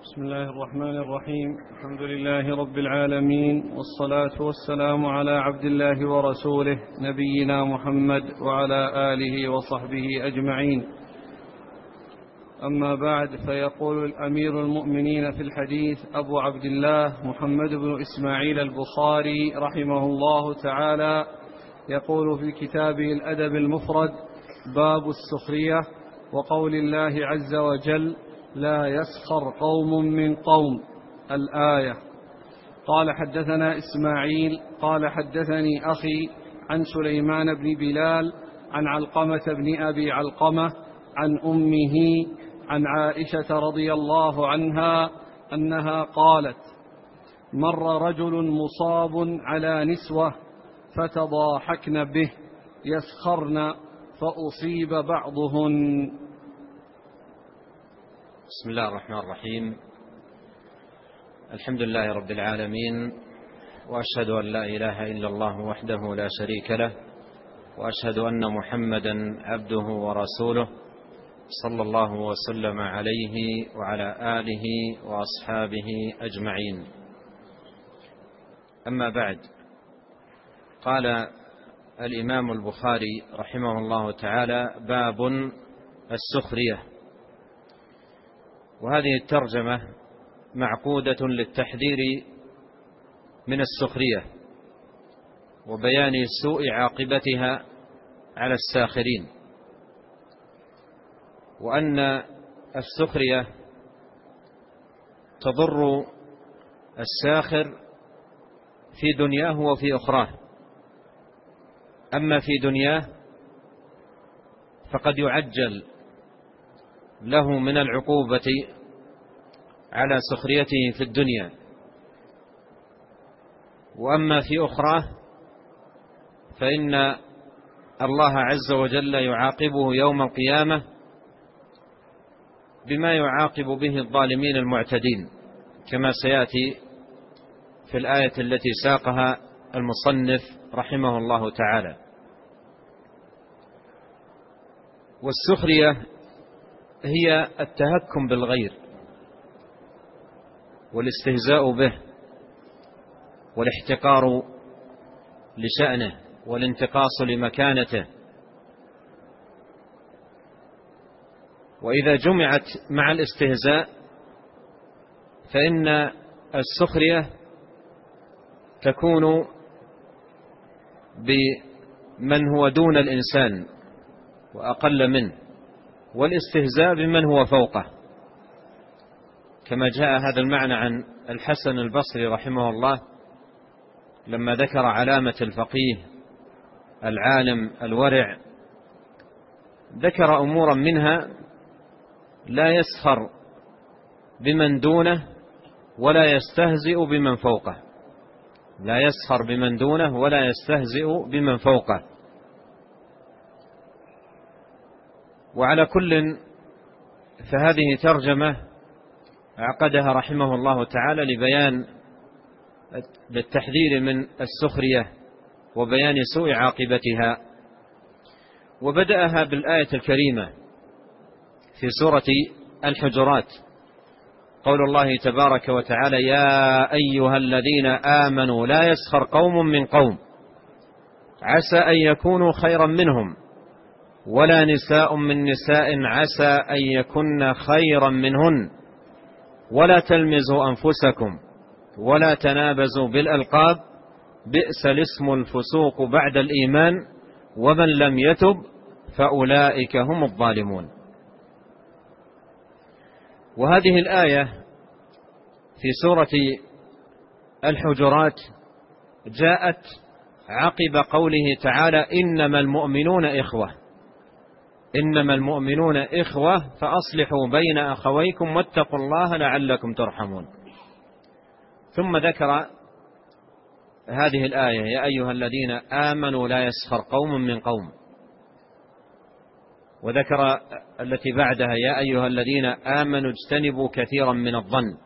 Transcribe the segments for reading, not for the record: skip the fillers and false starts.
بسم الله الرحمن الرحيم. الحمد لله رب العالمين، والصلاة والسلام على عبد الله ورسوله نبينا محمد وعلى آله وصحبه أجمعين. أما بعد، فيقول الأمير المؤمنين في الحديث أبو عبد الله محمد بن إسماعيل البخاري رحمه الله تعالى، يقول في كتابه الأدب المفرد: باب السخرية وقول الله عز وجل: لا يسخر قوم من قوم، الآية. قال: حدثنا إسماعيل قال: حدثني أخي عن سليمان بن بلال عن علقمة بن أبي علقمة عن أمه عن عائشة رضي الله عنها أنها قالت: مر رجل مصاب على نسوة فتضاحكن به يسخرن فأصيب بعضهن. بسم الله الرحمن الرحيم. الحمد لله رب العالمين، وأشهد أن لا إله إلا الله وحده لا شريك له، وأشهد أن محمدا عبده ورسوله، صلى الله وسلم عليه وعلى آله وأصحابه أجمعين. أما بعد، قال الإمام البخاري رحمه الله تعالى: باب السخرية. وهذه الترجمة معقودة للتحذير من السخرية وبيان سوء عاقبتها على الساخرين، وأن السخرية تضر الساخر في دنياه وفي أخراه. أما في دنياه فقد يعجل له من العقوبة على سخريته في الدنيا، وأما في أخراه فإن الله عز وجل يعاقبه يوم القيامة بما يعاقب به الظالمين المعتدين، كما سيأتي في الآية التي ساقها المصنف رحمه الله تعالى. والسخرية هي التهكم بالغير والاستهزاء به والاحتقار لشأنه والانتقاص لمكانته. وإذا جمعت مع الاستهزاء فإن السخرية تكون بمن هو دون الإنسان وأقل منه، والاستهزاء بمن هو فوقه، كما جاء هذا المعنى عن الحسن البصري رحمه الله لما ذكر علامة الفقيه العالم الورع، ذكر أمورا منها: لا يسخر بمن دونه ولا يستهزئ بمن فوقه. لا يسخر بمن دونه ولا يستهزئ بمن فوقه. وعلى كل، فهذه ترجمة عقدها رحمه الله تعالى لبيان للتحذير من السخرية وبيان سوء عاقبتها. وبدأها بالآية الكريمة في سورة الحجرات، قول الله تبارك وتعالى: يا أيها الذين آمنوا لا يسخر قوم من قوم عسى أن يكونوا خيرا منهم ولا نساء من نساء عسى أن يكن خيرا منهن ولا تلمزوا أنفسكم ولا تنابزوا بالألقاب بئس الاسم الفسوق بعد الإيمان ومن لم يتب فأولئك هم الظالمون. وهذه الآية في سورة الحجرات جاءت عقب قوله تعالى: إنما المؤمنون إخوة. إنما المؤمنون إخوة فأصلحوا بين أخويكم واتقوا الله لعلكم ترحمون. ثم ذكر هذه الآية: يا أيها الذين آمنوا لا يسخر قوم من قوم. وذكر التي بعدها: يا أيها الذين آمنوا اجتنبوا كثيرا من الظن.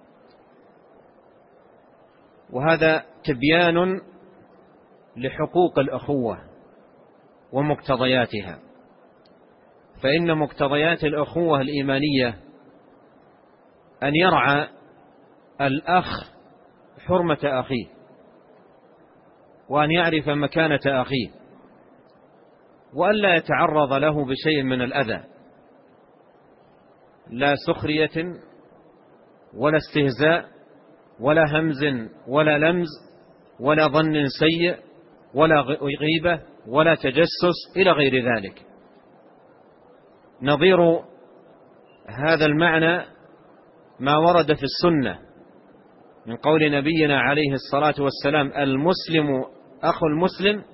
وهذا تبيان لحقوق الأخوة ومقتضياتها، فإن مقتضيات الأخوة الإيمانية أن يرعى الأخ حرمة أخيه، وأن يعرف مكانة أخيه، وأن لا يتعرض له بشيء من الأذى، لا سخرية ولا استهزاء ولا همز ولا لمز ولا ظن سيء ولا غيبة ولا تجسس إلى غير ذلك. نظير هذا المعنى ما ورد في السنة من قول نبينا عليه الصلاة والسلام: المسلم أخو المسلم،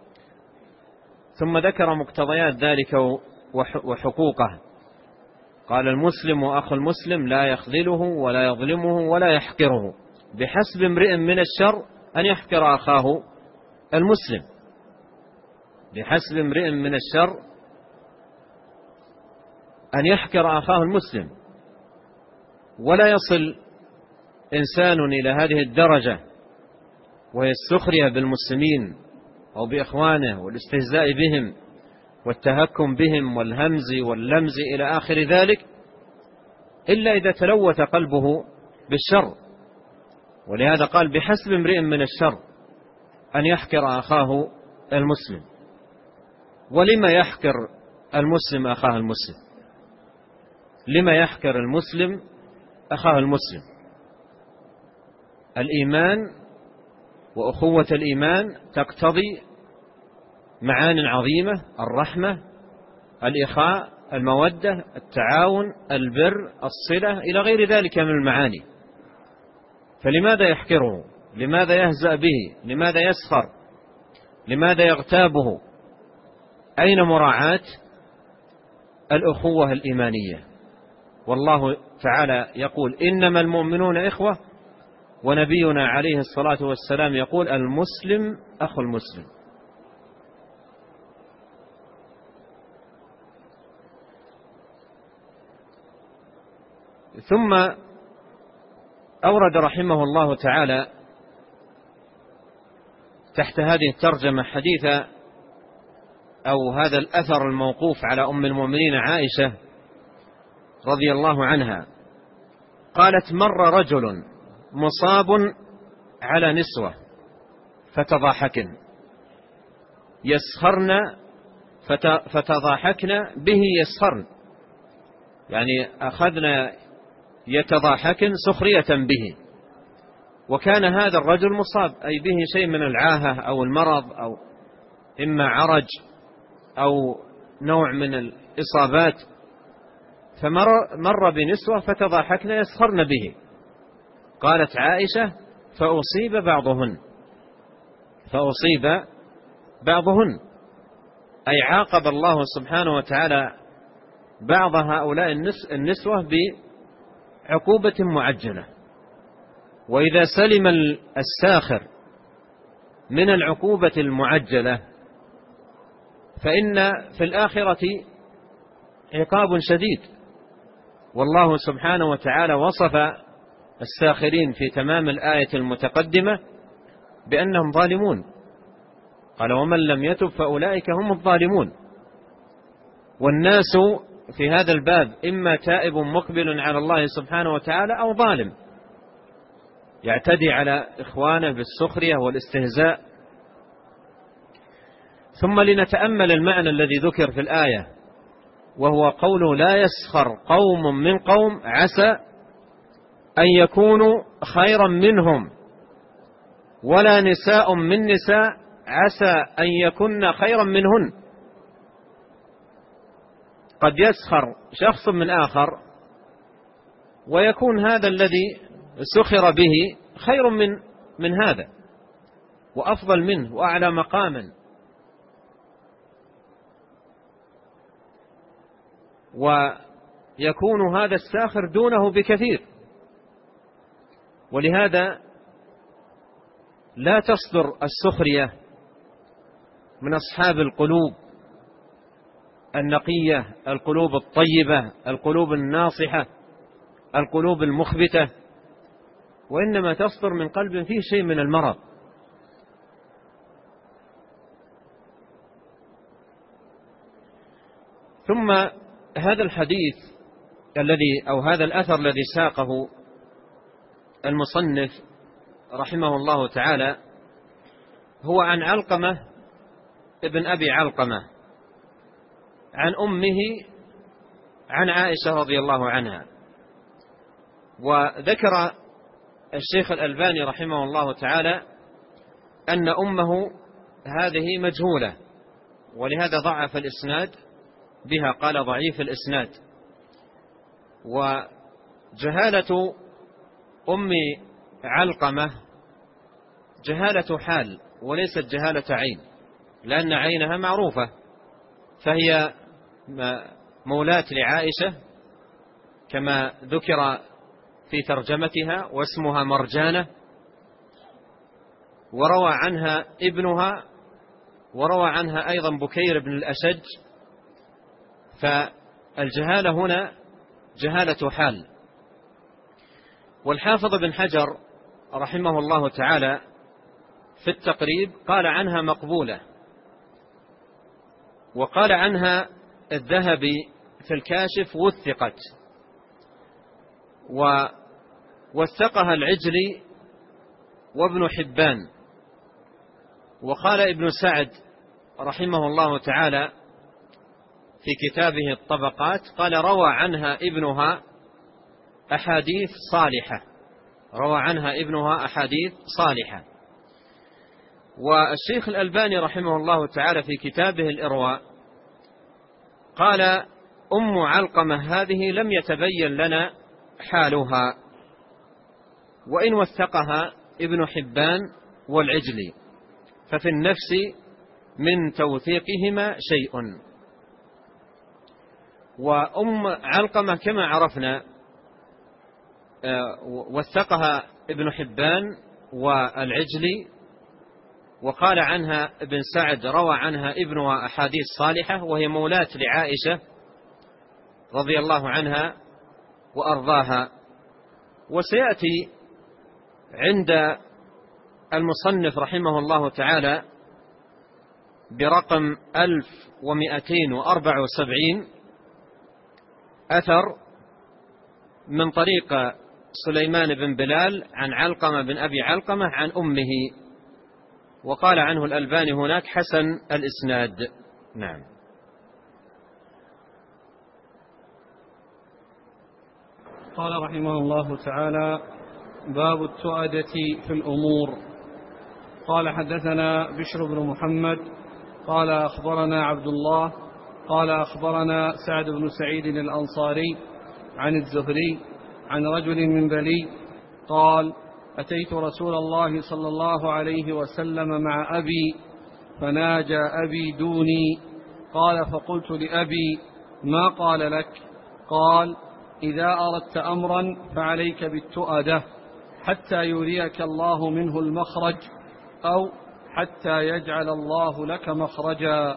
ثم ذكر مقتضيات ذلك وحقوقه. قال: المسلم أخو المسلم لا يخذله ولا يظلمه ولا يحقره، بحسب امرئ من الشر أن يحقر أخاه المسلم. بحسب امرئ من الشر أن يحقر أخاه المسلم. ولا يصل إنسان إلى هذه الدرجة وهي السخرية بالمسلمين أو بإخوانه والاستهزاء بهم والتهكم بهم والهمز واللمز إلى آخر ذلك إلا إذا تلوث قلبه بالشر. ولهذا قال: بحسب امرئ من الشر أن يحقر أخاه المسلم. ولما يحقر المسلم أخاه المسلم؟ لما يحقر المسلم أخاه المسلم؟ الإيمان وأخوة الإيمان تقتضي معان عظيمة: الرحمة، الإخاء، المودة، التعاون، البر، الصلة، إلى غير ذلك من المعاني. فلماذا يحقره؟ لماذا يهزأ به؟ لماذا يسخر؟ لماذا يغتابه؟ أين مراعاة الأخوة الإيمانية؟ والله تعالى يقول: إنما المؤمنون إخوة، ونبينا عليه الصلاة والسلام يقول: المسلم أخو المسلم. ثم أورد رحمه الله تعالى تحت هذه الترجمة حديث أو هذا الأثر الموقوف على أم المؤمنين عائشة رضي الله عنها، قالت: مر رجل مصاب على نسوة فتضاحكن، يسخرن فتضاحكن به يسخرن، يعني أخذنا يتضاحكن سخرية به. وكان هذا الرجل مصاب، أي به شيء من العاهة أو المرض، أو إما عرج أو نوع من الإصابات، فمر بنسوة فتضاحكن يسخرن به. قالت عائشة: فأصيب بعضهن، أي عاقب الله سبحانه وتعالى بعض هؤلاء النسوة بعقوبة معجلة. وإذا سلم الساخر من العقوبة المعجلة فإن في الآخرة عقاب شديد. والله سبحانه وتعالى وصف الساخرين في تمام الآية المتقدمة بأنهم ظالمون، قال: ومن لم يتب فأولئك هم الظالمون. والناس في هذا الباب إما تائب مقبل على الله سبحانه وتعالى أو ظالم يعتدي على إخوانه بالسخرية والاستهزاء. ثم لنتأمل المعنى الذي ذكر في الآية، وهو قوله: لا يسخر قوم من قوم عسى أن يكونوا خيرا منهم، ولا نساء من نساء عسى أن يكن خيرا منهن. قد يسخر شخص من آخر ويكون هذا الذي سخر به خير من هذا وأفضل منه وأعلى مقاما، ويكون هذا الساخر دونه بكثير. ولهذا لا تصدر السخرية من أصحاب القلوب النقية، القلوب الطيبة، القلوب الناصحة، القلوب المخبتة، وإنما تصدر من قلب فيه شيء من المرض. ثم هذا الحديث هذا الأثر الذي ساقه المصنف رحمه الله تعالى هو عن علقمة ابن أبي علقمة عن أمه عن عائشة رضي الله عنها. وذكر الشيخ الألباني رحمه الله تعالى أن أمه هذه مجهولة، ولهذا ضعف الإسناد بها، قال ضعيف الإسناد. وجهالة أم علقمة جهالة حال وليست جهالة عين، لأن عينها معروفة، فهي مولاة لعائشة كما ذكر في ترجمتها، واسمها مرجانة، وروى عنها ابنها، وروى عنها أيضا بكير بن الأشج. فالجهالة هنا جهالة حال. والحافظ بن حجر رحمه الله تعالى في التقريب قال عنها مقبولة، وقال عنها الذهبي في الكاشف وثقت، ووثقها العجلي وابن حبان. وقال ابن سعد رحمه الله تعالى في كتابه الطبقات قال روى عنها ابنها أحاديث صالحة، روى عنها ابنها أحاديث صالحة. والشيخ الألباني رحمه الله تعالى في كتابه الإرواء قال أم علقمة هذه لم يتبين لنا حالها، وإن وثقها ابن حبان والعجلي ففي النفس من توثيقهما شيء. وأم علقمة كما عرفنا وثقها ابن حبان والعجلي، وقال عنها ابن سعد روى عنها ابنها أحاديث صالحة، وهي مولاة لعائشة رضي الله عنها وأرضاها. وسيأتي عند المصنف رحمه الله تعالى برقم 1274 أثر من طريق سليمان بن بلال عن علقمة بن أبي علقمة عن أمه، وقال عنه الألباني هناك حسن الإسناد. نعم. قال رحمه الله تعالى: باب التؤدة في الأمور. قال حدثنا بشر بن محمد قال أخبرنا عبد الله قال أخبرنا سعد بن سعيد الأنصاري عن الزهري عن رجل من بلي قال: أتيت رسول الله صلى الله عليه وسلم مع أبي فناجى أبي دوني. قال: فقلت لأبي: ما قال لك؟ قال: إذا أردت أمرا فعليك بالتؤدة حتى يريك الله منه المخرج، أو حتى يجعل الله لك مخرجا.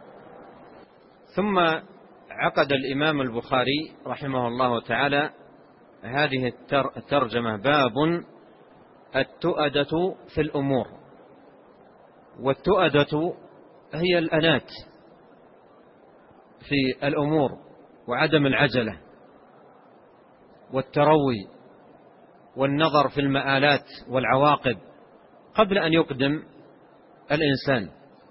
ثم عقد الإمام البخاري رحمه الله تعالى هذه الترجمة: باب التؤدة في الأمور. والتؤدة هي الأنات في الأمور وعدم العجلة والتروي والنظر في المآلات والعواقب قبل أن يقدم الإنسان.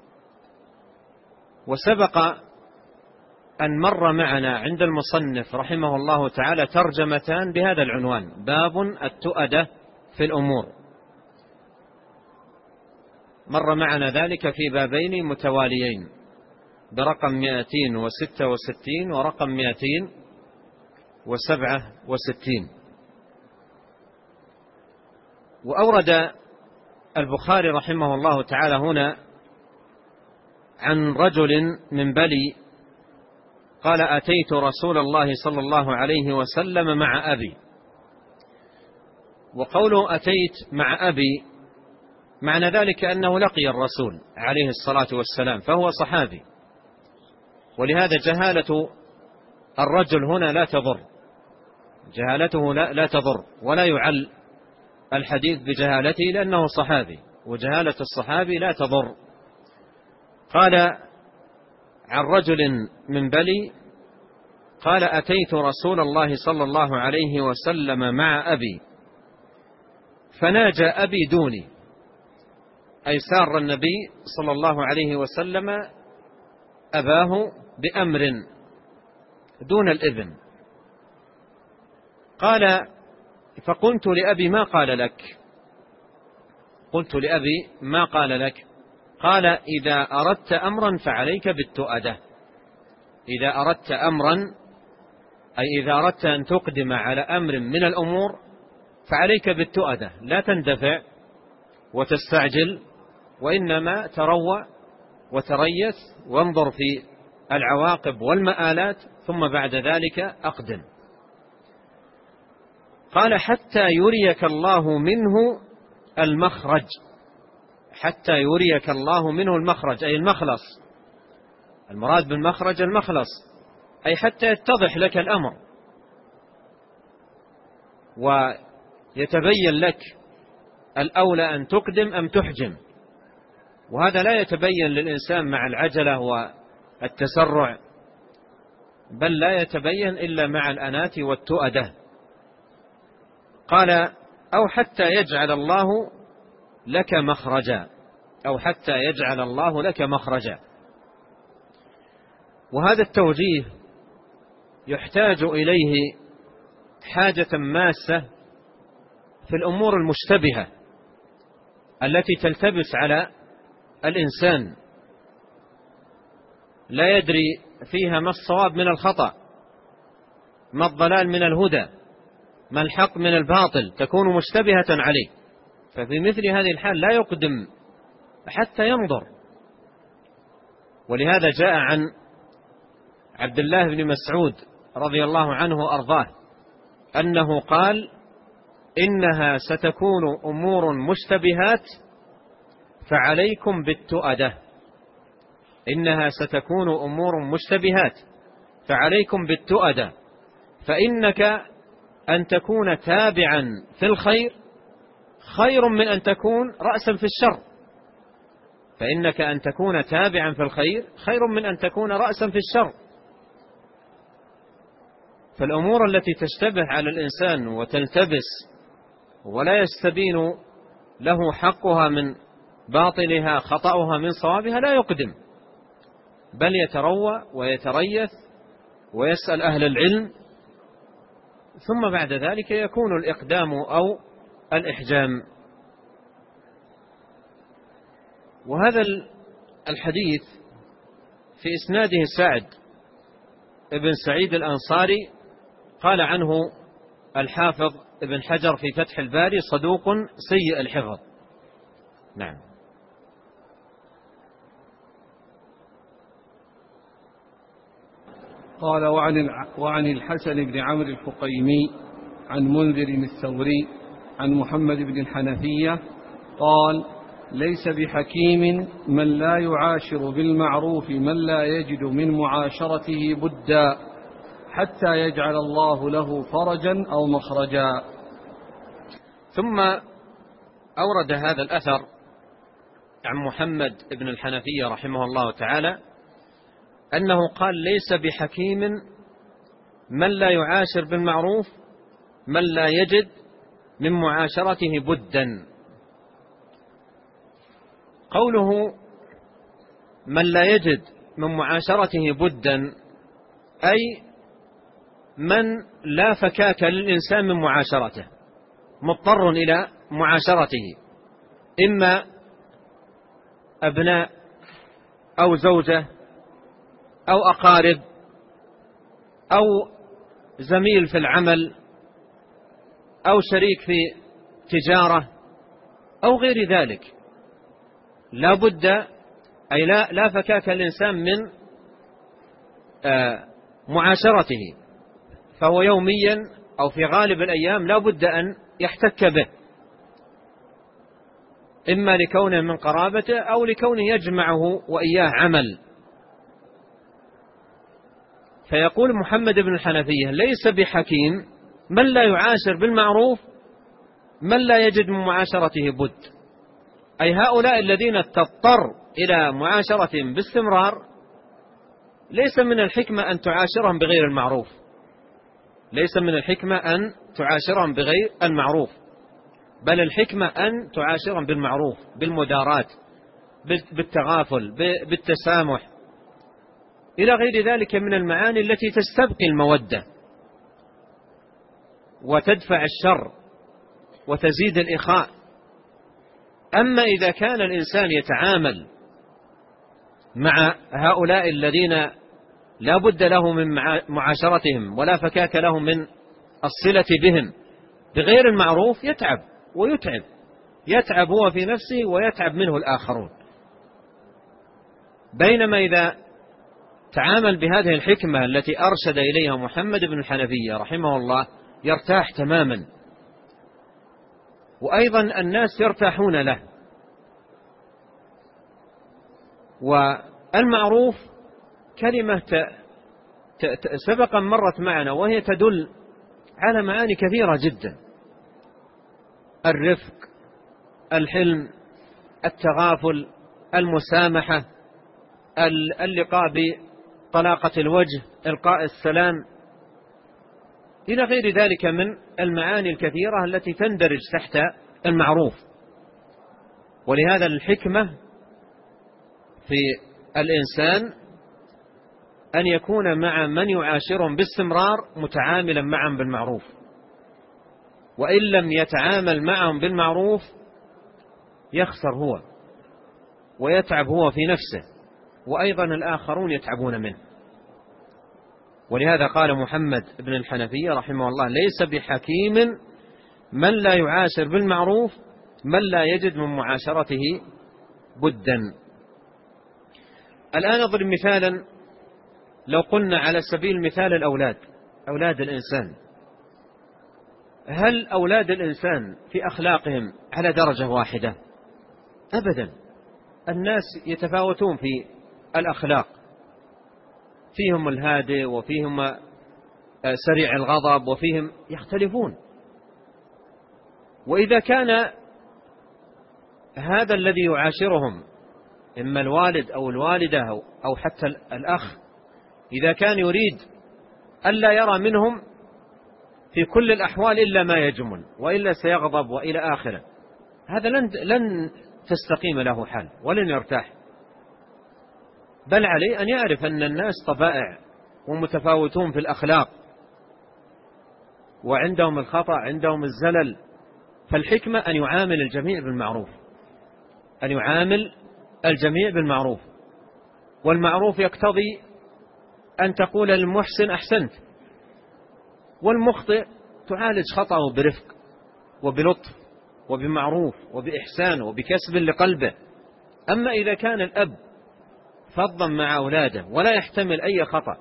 وسبق أن مر معنا عند المصنف رحمه الله تعالى ترجمتان بهذا العنوان: باب التؤدة في الأمور. مر معنا ذلك في بابين متواليين برقم 266 ورقم 267. وأورد البخاري رحمه الله تعالى هنا عن رجل من بلي قال: أتيت رسول الله صلى الله عليه وسلم مع أبي. وقوله أتيت مع أبي معنى ذلك أنه لقي الرسول عليه الصلاة والسلام، فهو صحابي، ولهذا جهالة الرجل هنا لا تضر، جهالته لا تضر، ولا يعل الحديث بجهالته لأنه صحابي، وجهالة الصحابي لا تضر. قال: عن رجل من بلي قال: أتيت رسول الله صلى الله عليه وسلم مع أبي فناجى أبي دوني، أي سار النبي صلى الله عليه وسلم أباه بأمر دون الإذن. قال: فقلت لأبي: ما قال لك؟ قلت لأبي: ما قال لك؟ قال: إذا أردت أمرا فعليك بالتؤدة. إذا أردت أمرا، أي إذا أردت أن تقدم على أمر من الأمور فعليك بالتؤدة، لا تندفع وتستعجل، وإنما تروى وتريث وانظر في العواقب والمآلات، ثم بعد ذلك أقدم. قال: حتى يريك الله منه المخرج. حتى يريك الله منه المخرج، أي المخلص. المراد بالمخرج المخلص، أي حتى يتضح لك الأمر ويتبين لك الأولى أن تقدم أم تحجم. وهذا لا يتبين للإنسان مع العجلة والتسرع، بل لا يتبين إلا مع الأنات والتؤدة. قال: أو حتى يجعل الله لك مخرجا، أو حتى يجعل الله لك مخرجا. وهذا التوجيه يحتاج إليه حاجة ماسة في الأمور المشتبهة التي تلتبس على الإنسان، لا يدري فيها ما الصواب من الخطأ، ما الضلال من الهدى، ما الحق من الباطل، تكون مشتبهة عليه. ففي مثل هذه الحال لا يقدم حتى ينظر. ولهذا جاء عن عبد الله بن مسعود رضي الله عنه وأرضاه أنه قال: إنها ستكون أمور مشتبهات فعليكم بالتؤدة. إنها ستكون أمور مشتبهات فعليكم بالتؤدة، فإنك أن تكون تابعا في الخير خير من أن تكون رأسا في الشر. فإنك أن تكون تابعا في الخير خير من أن تكون رأسا في الشر. فالأمور التي تشتبه على الإنسان وتلتبس ولا يستبين له حقها من باطلها، خطأها من صوابها، لا يقدم، بل يتروى ويتريث ويسأل أهل العلم، ثم بعد ذلك يكون الإقدام أو الإحجام. وهذا الحديث في إسناده سعد ابن سعيد الأنصاري، قال عنه الحافظ ابن حجر في فتح الباري: صدوق سيء الحفظ. نعم. قال: وعن الحسن بن عمرو الفقيمي عن منذر الثوري عن محمد بن الحنفية قال: ليس بحكيم من لا يعاشر بالمعروف من لا يجد من معاشرته بدا حتى يجعل الله له فرجا أو مخرجا. ثم أورد هذا الأثر عن محمد بن الحنفية رحمه الله تعالى أنه قال: ليس بحكيم من لا يعاشر بالمعروف من لا يجد من معاشرته بدا. قوله من لا يجد من معاشرته بدا، أي من لا فكاك للإنسان من معاشرته، مضطر إلى معاشرته، إما أبناء أو زوجة أو أقارب أو زميل في العمل أو شريك في تجارة أو غير ذلك. لا بد، أي لا فكاك الإنسان من معاشرته، فهو يوميا أو في غالب الأيام لا بد أن يحتك به، إما لكونه من قرابته أو لكونه يجمعه وإياه عمل. فيقول محمد بن الحنفية: ليس بحكيم من لا يعاشر بالمعروف من لا يجد من معاشرته بد، أي هؤلاء الذين تضطر إلى معاشرتهم باستمرار ليس من الحكمة أن تعاشرهم بغير المعروف، ليس من الحكمة أن تعاشرهم بغير المعروف، بل الحكمة أن تعاشرهم بالمعروف، بالمدارات، بالتغافل، بالتسامح، إلى غير ذلك من المعاني التي تستبقي المودة وتدفع الشر وتزيد الإخاء. أما إذا كان الإنسان يتعامل مع هؤلاء الذين لا بد له من معاشرتهم ولا فكاك له من الصلة بهم بغير المعروف، يتعب ويتعب، يتعب هو في نفسه ويتعب منه الآخرون. بينما إذا تعامل بهذه الحكمة التي أرشد إليها محمد بن الحنفية رحمه الله يرتاح تماما، وأيضا الناس يرتاحون له. والمعروف كلمة سبقا مرت معنا، وهي تدل على معاني كثيرة جدا: الرفق، الحلم، التغافل، المسامحة، اللقاء بطلاقة الوجه، إلقاء السلام، إلى غير ذلك من المعاني الكثيرة التي تندرج تحت المعروف. ولهذا الحكمة في الإنسان أن يكون مع من يعاشرهم باستمرار متعاملا معهم بالمعروف، وإن لم يتعامل معهم بالمعروف يخسر هو ويتعب هو في نفسه، وأيضا الآخرون يتعبون منه. ولهذا قال محمد بن الحنفية رحمه الله: ليس بحكيم من لا يعاشر بالمعروف من لا يجد من معاشرته بدا. الآن أضرب مثالا، لو قلنا على سبيل المثال الأولاد، أولاد الإنسان، هل أولاد الإنسان في أخلاقهم على درجة واحدة؟ أبدا، الناس يتفاوتون في الأخلاق، فيهم الهادئ وفيهم سريع الغضب وفيهم يختلفون. وإذا كان هذا الذي يعاشرهم إما الوالد أو الوالدة أو حتى الأخ، إذا كان يريد ألا يرى منهم في كل الأحوال إلا ما يجمل وإلا سيغضب وإلى آخره، هذا لن تستقيم له حال ولن يرتاح، بل عليه أن يعرف أن الناس طبائع ومتفاوتون في الأخلاق، وعندهم الخطأ، عندهم الزلل. فالحكمة أن يعامل الجميع بالمعروف، أن يعامل الجميع بالمعروف. والمعروف يقتضي أن تقول للمحسن أحسنت، والمخطئ تعالج خطأه برفق وبلطف وبمعروف وبإحسان وبكسب لقلبه. أما إذا كان الأب فظا مع أولاده ولا يحتمل أي خطأ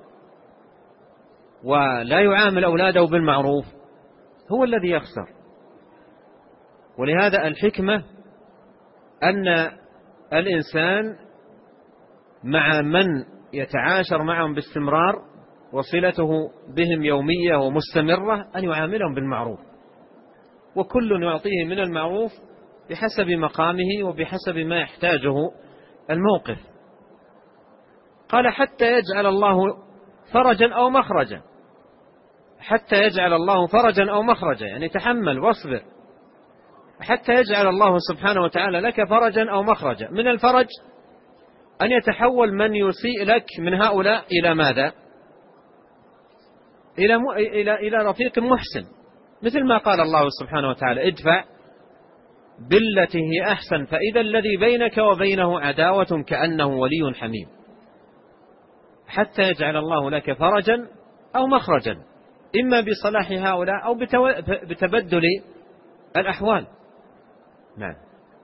ولا يعامل أولاده بالمعروف، هو الذي يخسر. ولهذا الحكمة أن الإنسان مع من يتعاشر معهم باستمرار وصلته بهم يومية ومستمرة أن يعاملهم بالمعروف، وكل يعطيه من المعروف بحسب مقامه وبحسب ما يحتاجه الموقف. قال: حتى يجعل الله فرجا أو مخرجا، حتى يجعل الله فرجا أو مخرجا، يعني تحمل واصبر حتى يجعل الله سبحانه وتعالى لك فرجا أو مخرجا. من الفرج أن يتحول من يسيء لك من هؤلاء إلى ماذا؟ إلى رفيق محسن، مثل ما قال الله سبحانه وتعالى: ادفع بالتي هي أحسن فإذا الذي بينك وبينه عداوة كأنه ولي حميم. حتى يجعل الله لك فرجا أو مخرجا، إما بصلاح هؤلاء أو بتبدل الأحوال. نعم.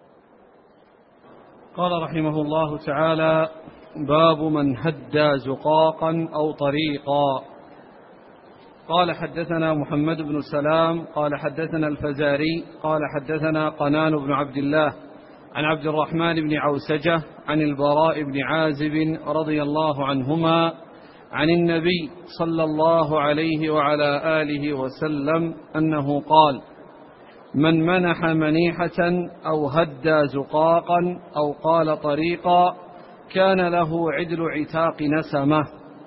قال رحمه الله تعالى: باب من هدى زقاقا أو طريقا. قال: حدثنا محمد بن سلام قال حدثنا الفزاري قال حدثنا قنان بن عبد الله عن عبد الرحمن بن عوسجة عن البراء بن عازب رضي الله عنهما عن النبي صلى الله عليه وعلى آله وسلم أنه قال: من منح منيحة أو هدى زقاقا أو قال طريقا كان له عدل عتاق نسمة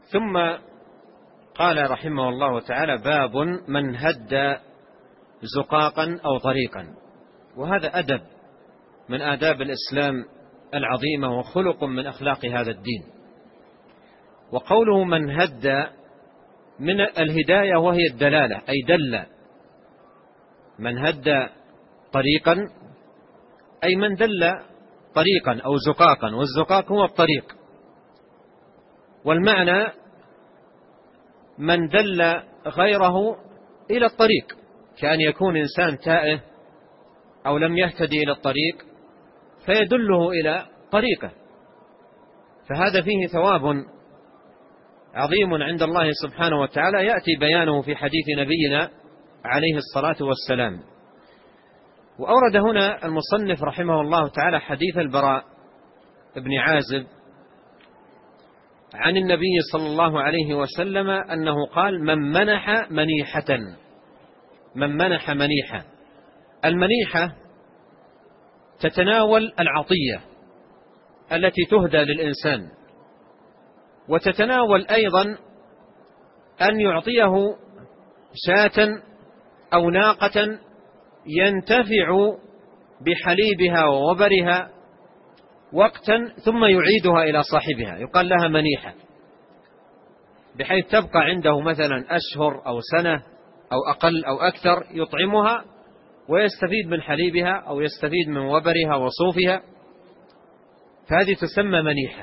ثم قال رحمه الله تعالى: باب من هد زقاقا أو طريقا. وهذا أدب من آداب الإسلام العظيمة وخلق من أخلاق هذا الدين. وقوله من هد من الهداية وهي الدلالة، أي دل. من هد طريقا أي من دل طريقا أو زقاقا، والزقاق هو الطريق. والمعنى من دل غيره إلى الطريق، كأن يكون إنسان تائه أو لم يهتدي إلى الطريق فيدله إلى طريقه، فهذا فيه ثواب عظيم عند الله سبحانه وتعالى، يأتي بيانه في حديث نبينا عليه الصلاة والسلام. وأورد هنا المصنف رحمه الله تعالى حديث البراء بن عازب عن النبي صلى الله عليه وسلم أنه قال: من منح منيحة. من منح منيحة، المنيحة تتناول العطية التي تهدى للإنسان، وتتناول أيضا أن يعطيه شاة أو ناقة ينتفع بحليبها ووبرها وقتا ثم يعيدها إلى صاحبها، يقال لها منيحة، بحيث تبقى عنده مثلا أشهر أو سنة أو أقل أو أكثر، يطعمها ويستفيد من حليبها أو يستفيد من وبرها وصوفها، فهذه تسمى منيحة.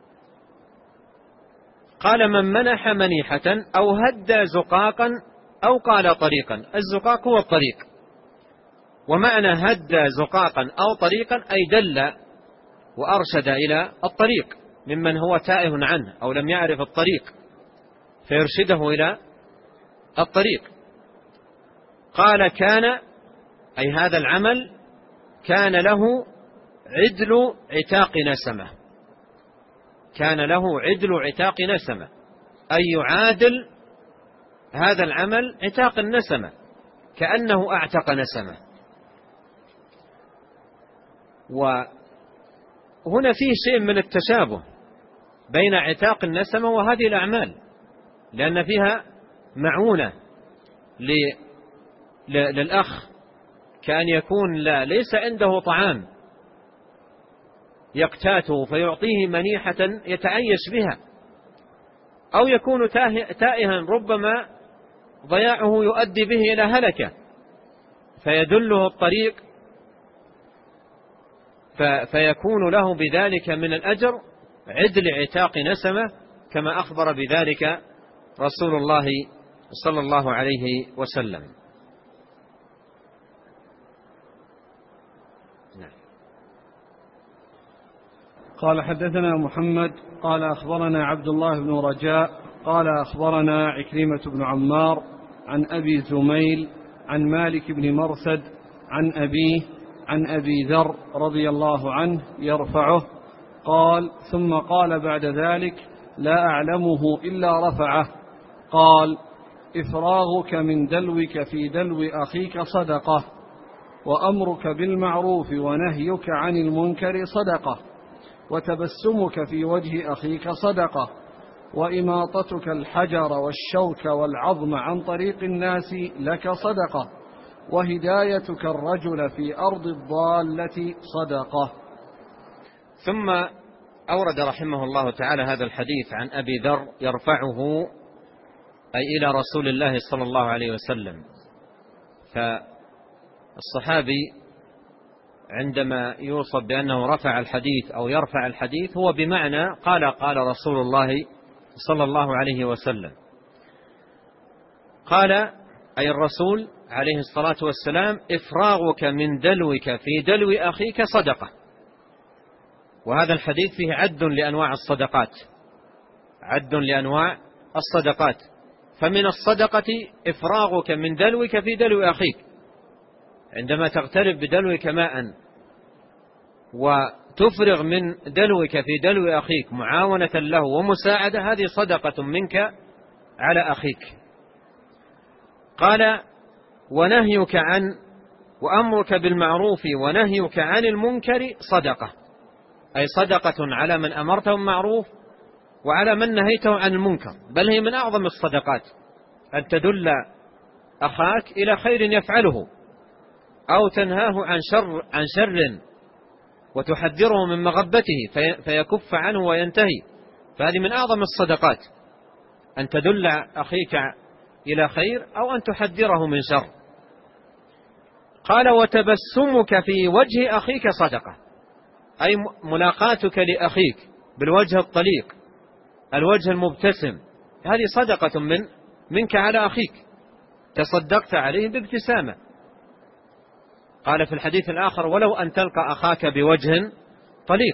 قال: من منح منيحة أو هدى زقاقا أو قال طريقا. الزقاق هو الطريق، ومعنى هدى زقاقا أو طريقا أي دل وأرشد إلى الطريق ممن هو تائه عنه أو لم يعرف الطريق فيرشده إلى الطريق. قال: كان أي هذا العمل كان له عدل عتاق نسمة. كان له عدل عتاق نسمة أي يعادل هذا العمل عتاق النسمة، كأنه أعتق نسمة. وهنا فيه شيء من التشابه بين عتاق النسمة وهذه الأعمال، لأن فيها معونة للأخ، كأن يكون ليس عنده طعام يقتاته فيعطيه منيحة يتعيش بها، أو يكون تائها ربما ضياعه يؤدي به إلى هلكة فيدله الطريق فيكون له بذلك من الأجر عدل عتاق نسمة، كما أخبر بذلك رسول الله صلى الله عليه وسلم. قال: حدثنا محمد قال أخبرنا عبد الله بن رجاء قال أخبرنا عكرمة بن عمار عن أبي زميل عن مالك بن مرثد عن أبيه عن أبي ذر رضي الله عنه يرفعه قال: ثم قال بعد ذلك: لا أعلمه إلا رفعه. قال: إفراغك من دلوك في دلو أخيك صدقة، وأمرك بالمعروف ونهيك عن المنكر صدقة، وتبسمك في وجه أخيك صدقة، وإماطتك الحجر والشوك والعظم عن طريق الناس لك صدقة، وهدايتك الرجل في أرض الضالة صدقة. ثم أورد رحمه الله تعالى هذا الحديث عن أبي ذر يرفعه أي إلى رسول الله صلى الله عليه وسلم. فالصحابي عندما يوصف بأنه رفع الحديث أو يرفع الحديث هو بمعنى قال رسول الله صلى الله عليه وسلم. قال أي الرسول عليه الصلاة والسلام: إفراغك من دلوك في دلو أخيك صدقة. وهذا الحديث فيه عد لأنواع الصدقات، عد لأنواع الصدقات. فمن الصدقة إفراغك من دلوك في دلو أخيك، عندما تغترف بدلوك ماء وتفرغ من دلوك في دلو أخيك معاونة له ومساعدة، هذه صدقة منك على أخيك. قال: ونهيك عن وأمرك بالمعروف ونهيك عن المنكر صدقة، أي صدقة على من أمرته بالمعروف وعلى من نهيته عن المنكر، بل هي من أعظم الصدقات أن تدل أخاك إلى خير يفعله، أو تنهاه عن شر وتحذره من مغبته فيكف عنه وينتهي. فهذه من أعظم الصدقات أن تدل أخيك إلى خير أو أن تحذره من شر. قال: وتبسمك في وجه أخيك صدقة، أي ملاقاتك لأخيك بالوجه الطليق، الوجه المبتسم، هذه صدقة منك على أخيك، تصدقت عليه بابتسامة. قال في الحديث الآخر: ولو أن تلقى أخاك بوجه طليق.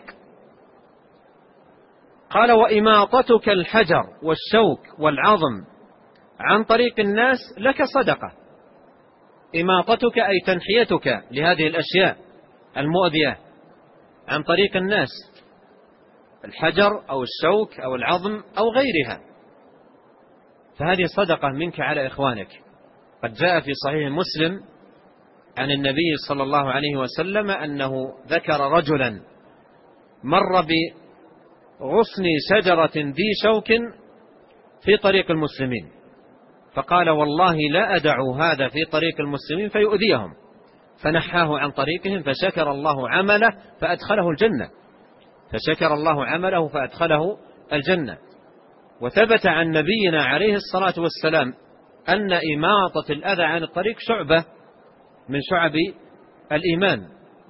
قال: وإماطتك الحجر والشوك والعظم عن طريق الناس لك صدقة. إماطتك أي تنحيتك لهذه الأشياء المؤذية عن طريق الناس، الحجر أو الشوك أو العظم أو غيرها، فهذه صدقة منك على إخوانك. قد جاء في صحيح مسلم عن النبي صلى الله عليه وسلم أنه ذكر رجلا مر بغصن شجرة ذي شوك في طريق المسلمين، فقال: والله لا أدع هذا في طريق المسلمين فيؤذيهم، فنحاه عن طريقهم فشكر الله عمله فأدخله الجنة، فشكر الله عمله فأدخله الجنة. وثبت عن نبينا عليه الصلاة والسلام أن إماطة الأذى عن الطريق شعبة من شعب الإيمان.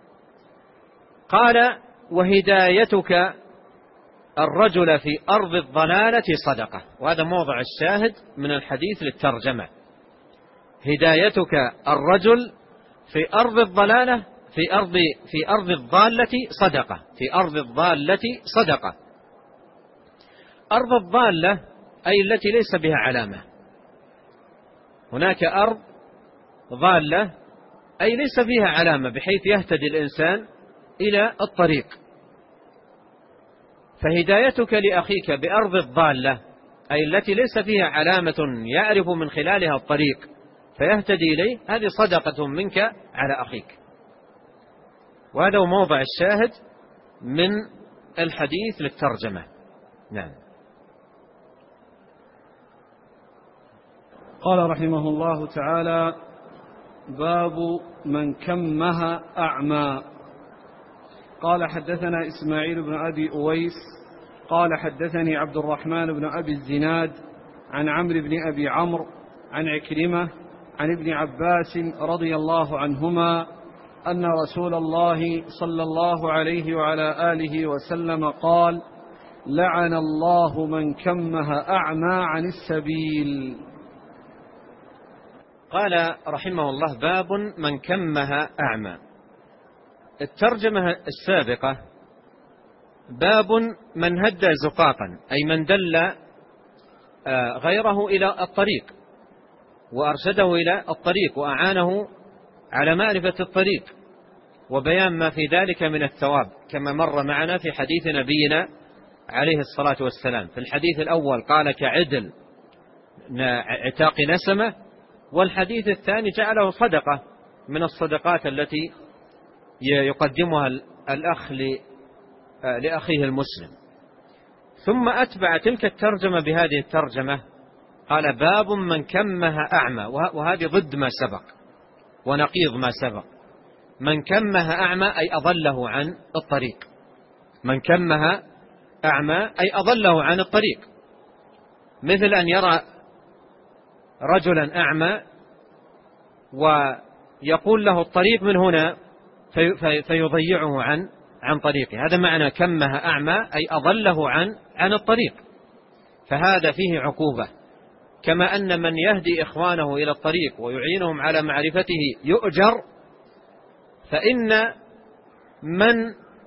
قال: وهدايتك الرجل في أرض الضلالة صدقة. وهذا موضع الشاهد من الحديث للترجمة. هدايتك الرجل في أرض الضلالة في أرض الضالة صدقة، في أرض الضالة صدقة. أرض الضالة أي التي ليس بها علامة. هناك أرض ضالة أي ليس فيها علامة بحيث يهتدي الإنسان إلى الطريق. فهدايتك لأخيك بأرض الضالة أي التي ليس فيها علامة يعرف من خلالها الطريق فيهتدي إليه، هذه صدقة منك على أخيك. وهذا هو موضع الشاهد من الحديث للترجمة. نعم. قال رحمه الله تعالى: باب من كمه أعمى. قال: حدثنا إسماعيل بن أبي أويس قال: حدثني عبد الرحمن بن أبي الزناد عن عمرو بن أبي عمرو عن عكرمة عن ابن عباس رضي الله عنهما أن رسول الله صلى الله عليه وعلى آله وسلم قال: لعن الله من كمه أعمى عن السبيل. قال رحمه الله: باب من كمه أعمى. الترجمة السابقة باب من هدى زقاقا، أي من دل غيره إلى الطريق وأرشده إلى الطريق وأعانه على معرفة الطريق وبيان ما في ذلك من الثواب، كما مر معنا في حديث نبينا عليه الصلاة والسلام. في الحديث الأول قال: كعدل عتاق نسمة، والحديث الثاني جعله صدقة من الصدقات التي يقدمها الأخ لأخيه المسلم. ثم أتبع تلك الترجمة بهذه الترجمة، قال: باب من كمه أعمى، وهذه ضد ما سبق ونقيض ما سبق. من كمه أعمى أي أضله عن الطريق، من كمه أعمى أي أضله عن الطريق، مثل أن يرى رجلا أعمى ويقول له الطريق من هنا فيضيعه عن طريقه. هذا معنى كمه أعمى أي أضله عن الطريق، فهذا فيه عقوبة. كما أن من يهدي إخوانه إلى الطريق ويعينهم على معرفته يؤجر، فإن من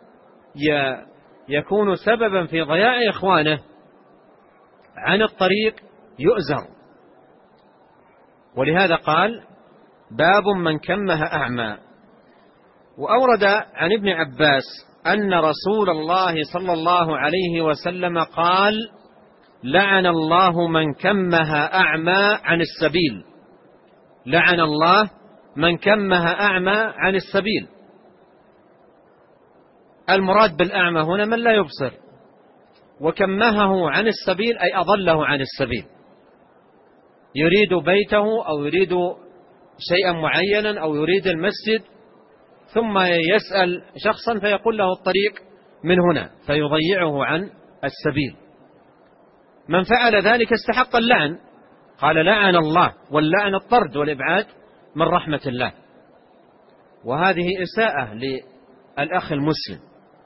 يكون سببا في ضياع إخوانه عن الطريق يؤزر. ولهذا قال: باب من كمه أعمى. وأورد عن ابن عباس أن رسول الله صلى الله عليه وسلم قال: لعن الله من كمه أعمى عن السبيل. لعن الله من كمه أعمى عن السبيل. المراد بالأعمى هنا من لا يبصر، وكمهه عن السبيل أي أضله عن السبيل، يريد بيته أو يريد شيئا معينا أو يريد المسجد، ثم يسأل شخصا فيقول له الطريق من هنا فيضيعه عن السبيل. من فعل ذلك استحق اللعن، قال لعن الله، واللعن الطرد والإبعاد من رحمة الله. وهذه إساءة للأخ المسلم،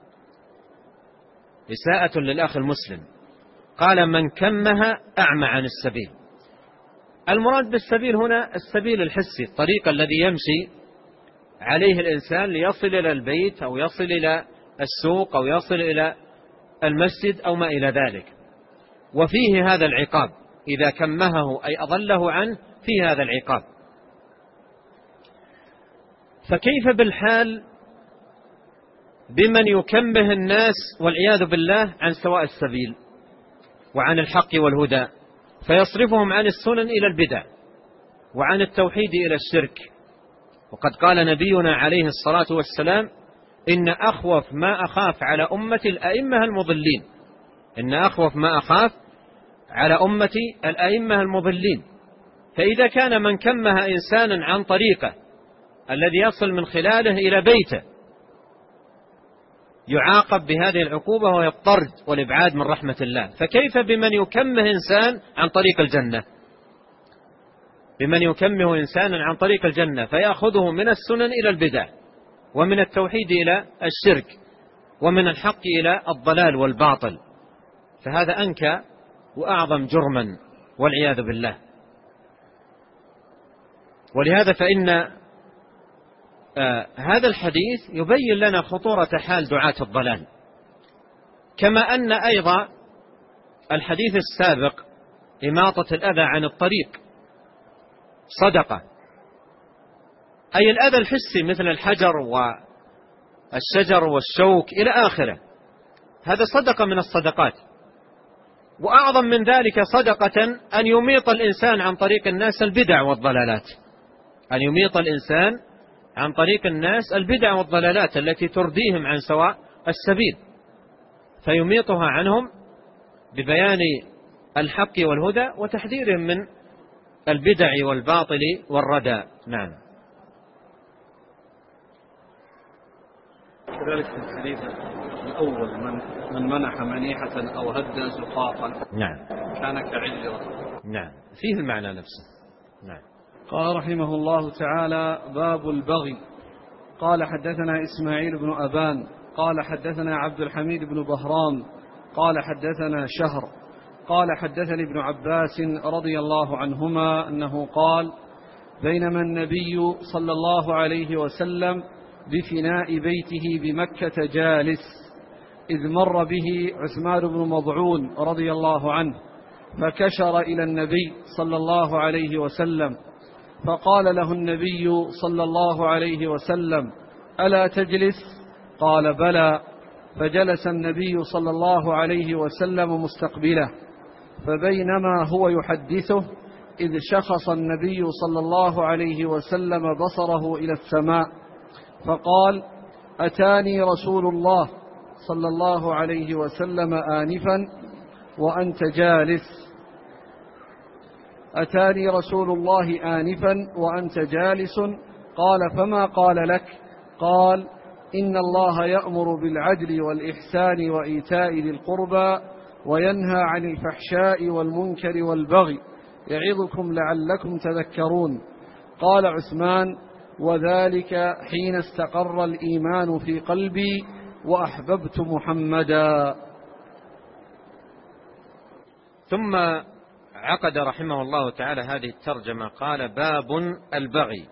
إساءة للأخ المسلم. قال من كمه أعمى عن السبيل. المراد بالسبيل هنا السبيل الحسي، الطريق الذي يمشي عليه الإنسان ليصل إلى البيت أو يصل إلى السوق أو يصل إلى المسجد أو ما إلى ذلك. وفيه هذا العقاب، إذا كمهه أي أضله عنه فيه هذا العقاب. فكيف بالحال بمن يكمه الناس والعياذ بالله عن سواء السبيل وعن الحق والهدى، فيصرفهم عن السنن إلى البدع وعن التوحيد إلى الشرك. وقد قال نبينا عليه الصلاة والسلام إن أخوف ما أخاف على أمتي الأئمة المضلين، إن أخوف ما أخاف على أمتي الأئمة المضلين. فإذا كان من كمه إنسانا عن طريقه الذي يصل من خلاله إلى بيته يعاقب بهذه العقوبة وهي الطرد والإبعاد من رحمة الله، فكيف بمن يكمه إنسان عن طريق الجنة؟ بمن يكمه إنسانا عن طريق الجنة فيأخذه من السنن إلى البدع ومن التوحيد إلى الشرك ومن الحق إلى الضلال والباطل، فهذا أنكى وأعظم جرما والعياذ بالله. ولهذا فإن هذا الحديث يبين لنا خطورة حال دعاة الضلال، كما أن أيضا الحديث السابق إماطة الأذى عن الطريق صدقة، أي الأذى الحسي مثل الحجر والشجر والشوك إلى آخره، هذا صدقة من الصدقات. وأعظم من ذلك صدقة أن يميط الإنسان عن طريق الناس البدع والضلالات، أن يميط الإنسان عن طريق الناس البدع والضلالات التي ترديهم عن سواء السبيل، فيميطها عنهم ببيان الحق والهدى وتحذيرهم من البدع والباطل والردى. نعم. كذلك في الحديث الأول من منح منيحة أو هدى زقاقا، نعم، كان كعجرة. نعم، فيه المعنى نفسه. نعم. قال رحمه الله تعالى: باب البغي. قال حدثنا إسماعيل بن أبان قال حدثنا عبد الحميد بن بهرام قال حدثنا شهر قال حدثني ابن عباس رضي الله عنهما أنه قال: بينما النبي صلى الله عليه وسلم بفناء بيته بمكة جالس، إذ مر به عثمان بن مضعون رضي الله عنه، فكشر إلى النبي صلى الله عليه وسلم، فقال له النبي صلى الله عليه وسلم: ألا تجلس؟ قال: بلى. فجلس النبي صلى الله عليه وسلم مستقبله، فبينما هو يحدثه إذ شخص النبي صلى الله عليه وسلم بصره إلى السماء، فقال: أتاني رسول الله صلى الله عليه وسلم آنفا وأنت جالس، أتاني رسول الله آنفا وأنت جالس. قال: فما قال لك؟ قال: إن الله يأمر بالعدل والإحسان وإيتاء ذي القربى وينهى عن الفحشاء والمنكر والبغي يعظكم لعلكم تذكرون. قال عثمان: وذلك حين استقر الإيمان في قلبي وأحببت محمدا. ثم عقد رحمه الله تعالى هذه الترجمة، قال: باب البغي.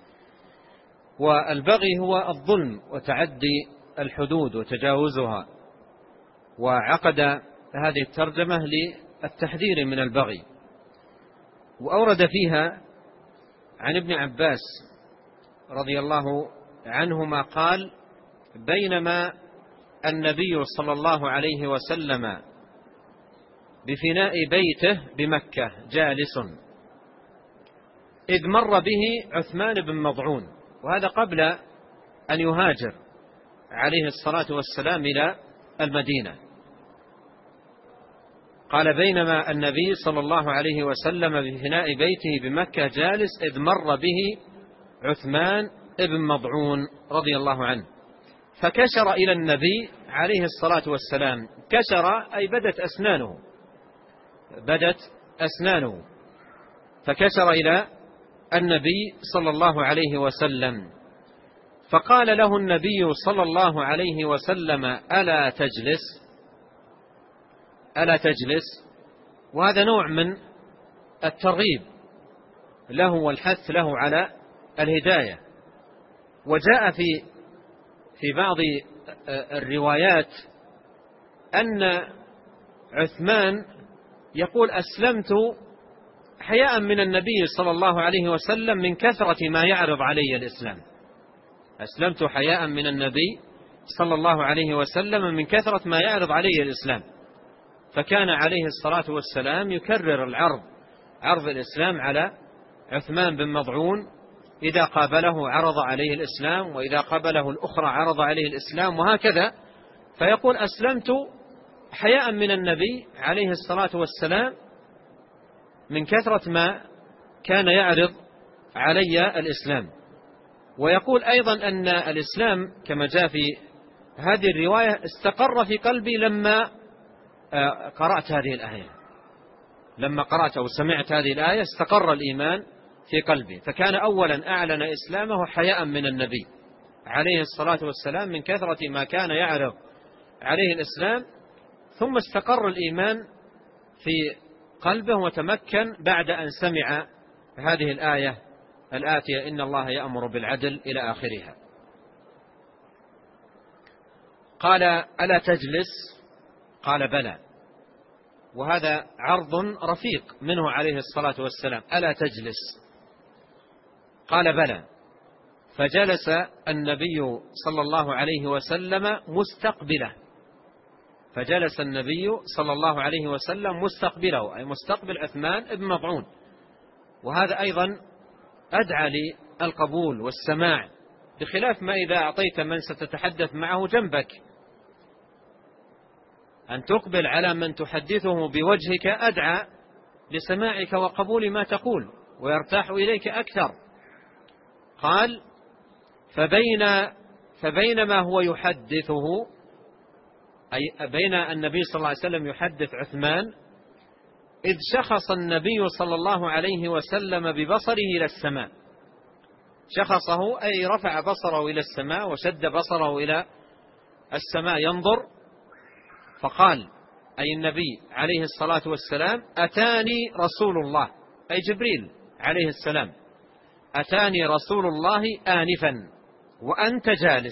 والبغي هو الظلم وتعدي الحدود وتجاوزها، وعقد هذه الترجمة للتحذير من البغي. وأورد فيها عن ابن عباس رضي الله عنهما قال: بينما النبي صلى الله عليه وسلم بفناء بيته بمكة جالس، إذ مر به عثمان بن مضعون، وهذا قبل أن يهاجر عليه الصلاة والسلام إلى المدينة. قال بينما النبي صلى الله عليه وسلم بفناء بيته بمكة جالس إذ مر به عثمان ابن مضعون رضي الله عنه فكشر إلى النبي عليه الصلاة والسلام. كشر أي بدت أسنانه فكشر إلى النبي صلى الله عليه وسلم فقال له النبي صلى الله عليه وسلم ألا تجلس. وهذا نوع من الترغيب له والحث له على الهداية. وجاء في بعض الروايات أن عثمان يقول أسلمت حياء من النبي صلى الله عليه وسلم من كثرة ما يعرض علي الإسلام. أسلمت حياء من النبي صلى الله عليه وسلم من كثرة ما يعرض علي الإسلام. فكان عليه الصلاة والسلام يكرر عرض الإسلام على عثمان بن مضعون، إذا قابله عرض عليه الإسلام، وإذا قابله الأخرى عرض عليه الإسلام، وهكذا. فيقول أسلمت حياء من النبي عليه الصلاة والسلام من كثرة ما كان يعرض علي الإسلام. ويقول أيضا أن الإسلام كما جاء في هذه الرواية استقر في قلبي لما قرأت هذه الآية. لما قرأت أو سمعت هذه الآية استقر الإيمان في قلبي. فكان أولا أعلن إسلامه حياء من النبي عليه الصلاة والسلام من كثرة ما كان يعرض عليه الإسلام، ثم استقر الإيمان في قلبه وتمكن بعد أن سمع هذه الآية الآتية إن الله يأمر بالعدل إلى آخرها. قال ألا تجلس؟ قال بلى. وهذا عرض رفيق منه عليه الصلاة والسلام، ألا تجلس؟ قال بلى. فجلس النبي صلى الله عليه وسلم مستقبله. فجلس النبي صلى الله عليه وسلم مستقبله أي مستقبل عثمان بن مضعون. وهذا أيضا أدعى للقبول والسماع، بخلاف ما إذا أعطيت من ستتحدث معه جنبك. أن تقبل على من تحدثه بوجهك أدعى لسماعك وقبول ما تقول ويرتاح إليك أكثر. قال فبينما هو يحدثه، أي بين النبي صلى الله عليه وسلم يحدث عثمان، إذ شخص النبي صلى الله عليه وسلم ببصره إلى السماء. شخصه أي رفع بصره إلى السماء وشد بصره إلى السماء ينظر. فقال أي النبي عليه الصلاة والسلام أتاني رسول الله، أي جبريل عليه السلام، أتاني رسول الله آنفا وأنت جالس.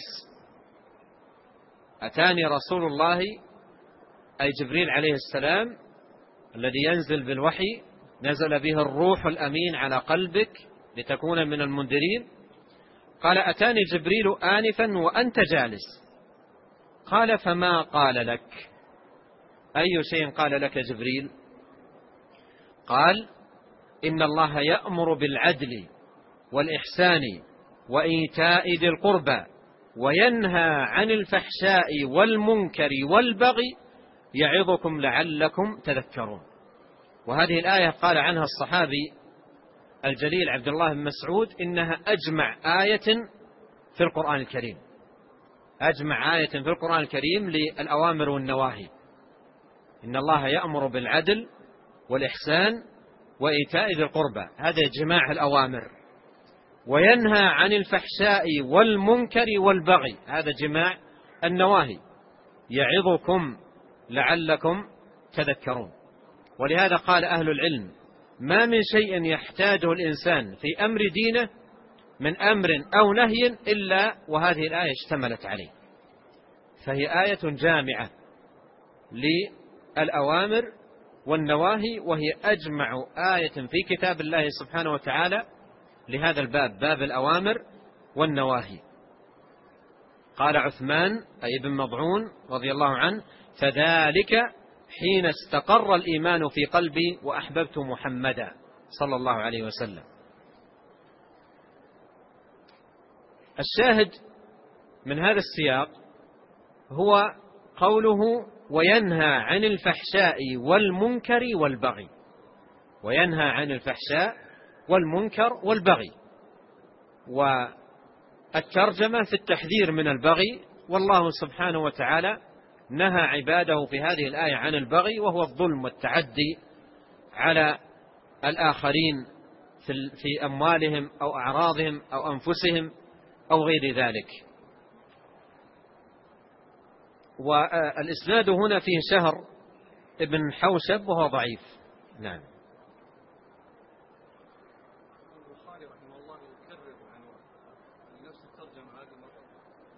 أتاني رسول الله أي جبريل عليه السلام الذي ينزل بالوحي، نزل به الروح الأمين على قلبك لتكون من المنذرين. قال أتاني جبريل آنفا وأنت جالس. قال فما قال لك؟ أي شيء قال لك جبريل؟ قال إن الله يأمر بالعدل والإحسان وإيتاء ذي القربى وينهى عن الفحشاء والمنكر والبغي يعظكم لعلكم تذكرون. وهذه الآية قال عنها الصحابي الجليل عبد الله بن مسعود إنها أجمع آية في القرآن الكريم، أجمع آية في القرآن الكريم للأوامر والنواهي. إن الله يأمر بالعدل والإحسان وإيتاء ذي القربى، هذا جماع الأوامر. وينهى عن الفحشاء والمنكر والبغي، هذا جماع النواهي. يعظكم لعلكم تذكرون. ولهذا قال أهل العلم ما من شيء يحتاجه الإنسان في أمر دينه من أمر أو نهي إلا وهذه الآية اشتملت عليه. فهي آية جامعة للأوامر والنواهي، وهي أجمع آية في كتاب الله سبحانه وتعالى لهذا الباب، باب الأوامر والنواهي. قال عثمان أي ابن مضعون رضي الله عنه فذلك حين استقر الإيمان في قلبي وأحببت محمدا صلى الله عليه وسلم. الشاهد من هذا السياق هو قوله وينهى عن الفحشاء والمنكر والبغي. وينهى عن الفحشاء والمنكر والبغي. والترجمة في التحذير من البغي، والله سبحانه وتعالى نهى عباده في هذه الآية عن البغي، وهو الظلم والتعدي على الآخرين في أموالهم أو أعراضهم أو أنفسهم أو غير ذلك. والإسناد هنا فيه شهر ابن حوشب وهو ضعيف. نعم. البخاري رحمه الله يكرر عن نفس الترجمة هذه مرة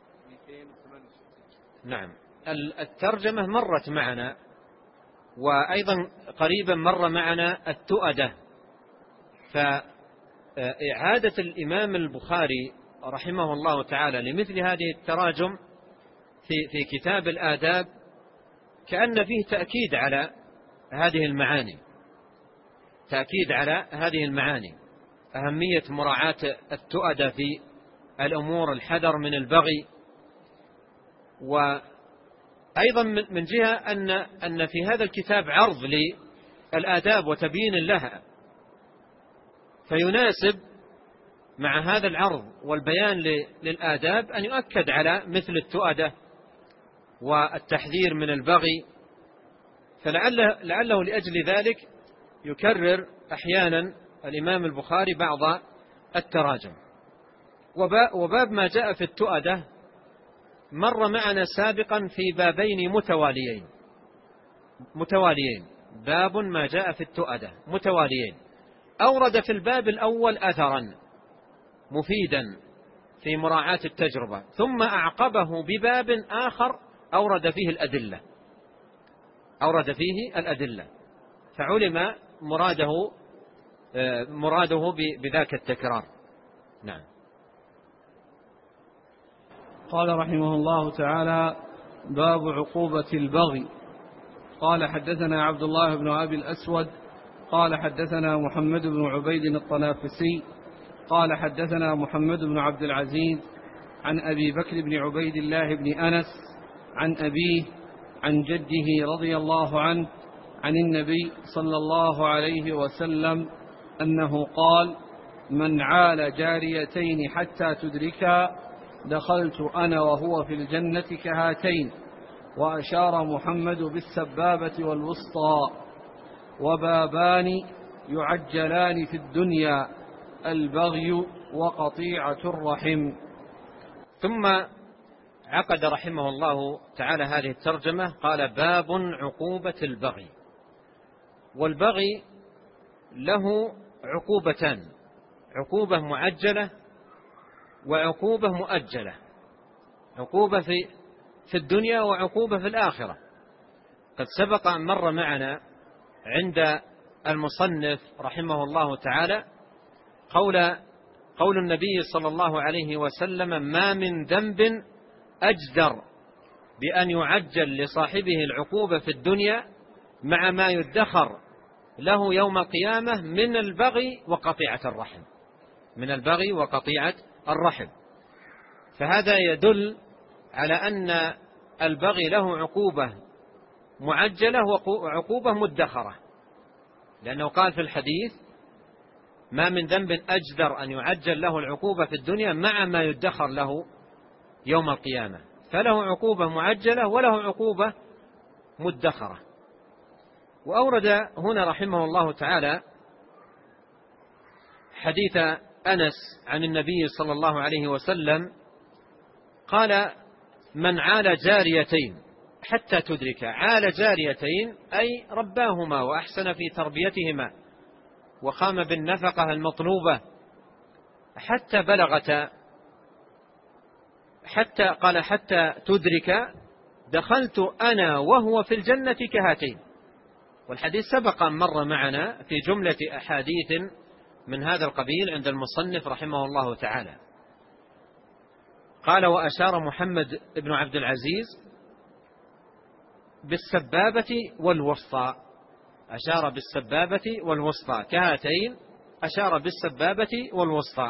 268. نعم. الترجمة مرت معنا، وأيضا قريبا مر معنا التؤدة. فإعادة الإمام البخاري رحمه الله تعالى لمثل هذه التراجم في كتاب الآداب كأن فيه تأكيد على هذه المعاني، تأكيد على هذه المعاني، أهمية مراعاة التؤدة في الأمور، الحذر من البغي. وأيضا من جهة أن في هذا الكتاب عرض للآداب وتبيين لها، فيناسب مع هذا العرض والبيان للآداب أن يؤكد على مثل التؤدة والتحذير من البغي. فلعله لأجل ذلك يكرر أحيانا الإمام البخاري بعض التراجم. وباب ما جاء في التؤدة مر معنا سابقا في بابين متواليين. باب ما جاء في التؤدة متواليين، أورد في الباب الأول أثرا مفيدا في مراعاة التجربة، ثم أعقبه بباب آخر أورد فيه الأدلة، فعلم مراده بذاك التكرار. نعم. قال رحمه الله تعالى: باب عقوبة البغي. قال حدثنا عبد الله بن أبي الأسود قال حدثنا محمد بن عبيد الطنافسي قال حدثنا محمد بن عبد العزيز عن أبي بكر بن عبيد الله بن أنس عن أبيه عن جده رضي الله عنه عن النبي صلى الله عليه وسلم أنه قال: من عال جاريتين حتى تدركا دخلت أنا وهو في الجنة كهاتين. وأشار محمد بالسبابة والوسطى. وبابان يعجلان في الدنيا: البغي وقطيعة الرحم. ثم عقد رحمه الله تعالى هذه الترجمة، قال: باب عقوبة البغي. والبغي له عقوبتان: عقوبة معجلة وعقوبة مؤجلة، عقوبة في الدنيا وعقوبة في الآخرة. قد سبق أن مر معنا عند المصنف رحمه الله تعالى قول النبي صلى الله عليه وسلم: ما من ذنب أجدر بأن يعجل لصاحبه العقوبة في الدنيا مع ما يدخر له يوم القيامة من البغي وقطيعة الرحم. فهذا يدل على أن البغي له عقوبة معجلة وعقوبة مدخرة، لأنه قال في الحديث: ما من ذنب أجدر أن يعجل له العقوبة في الدنيا مع ما يدخر له يوم القيامة. فله عقوبة معجلة وله عقوبة مدخرة. وأورد هنا رحمه الله تعالى حديث أنس عن النبي صلى الله عليه وسلم قال: من عال جاريتين حتى تدرك. عال جاريتين أي رباهما وأحسن في تربيتهما وقام بالنفقة المطلوبة حتى بلغتا، حتى تدرك دخلت أنا وهو في الجنة كهاتين. والحديث سبق أن مر معنا في جملة أحاديث من هذا القبيل عند المصنف رحمه الله تعالى. قال: وأشار محمد بن عبد العزيز بالسبابة والوسطى. أشار بالسبابة والوسطى كهاتين، أشار بالسبابة والوسطى.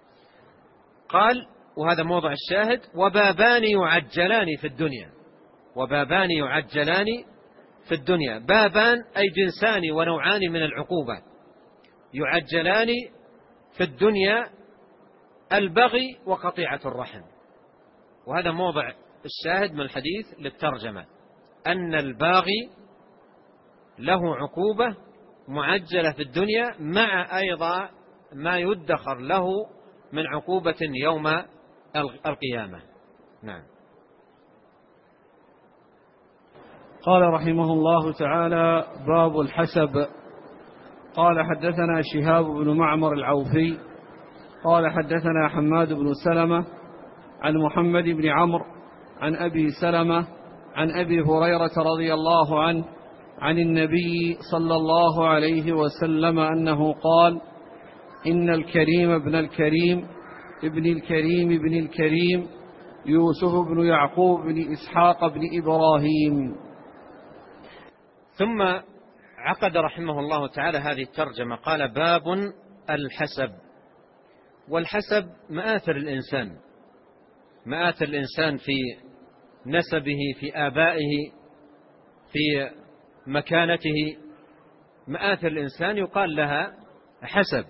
قال، وهذا موضع الشاهد: وبابان يعجلان في الدنيا. وبابان يعجلان في الدنيا. بابان أي جنسان ونوعان من العقوبة يعجلان في الدنيا: البغي وقطيعة الرحم. وهذا موضع الشاهد من الحديث للترجمة، أن الباغي له عقوبة معجلة في الدنيا مع أيضا ما يدخر له من عقوبة يوم القيامة. نعم. قال رحمه الله تعالى: باب الحسب. قال حدثنا شهاب بن معمر العوفي قال حدثنا حماد بن سلمة عن محمد بن عمرو عن أبي سلمة عن أبي هريرة رضي الله عنه عن النبي صلى الله عليه وسلم أنه قال: إن الكريم ابن الكريم ابن الكريم ابن الكريم يوسف بن يعقوب بن إسحاق بن إبراهيم. ثم عقد رحمه الله تعالى هذه الترجمة، قال: باب الحسب. والحسب مآثر الإنسان، مآثر الإنسان في نسبه، في آبائه، في مكانته. مآثر الإنسان يقال لها حسب.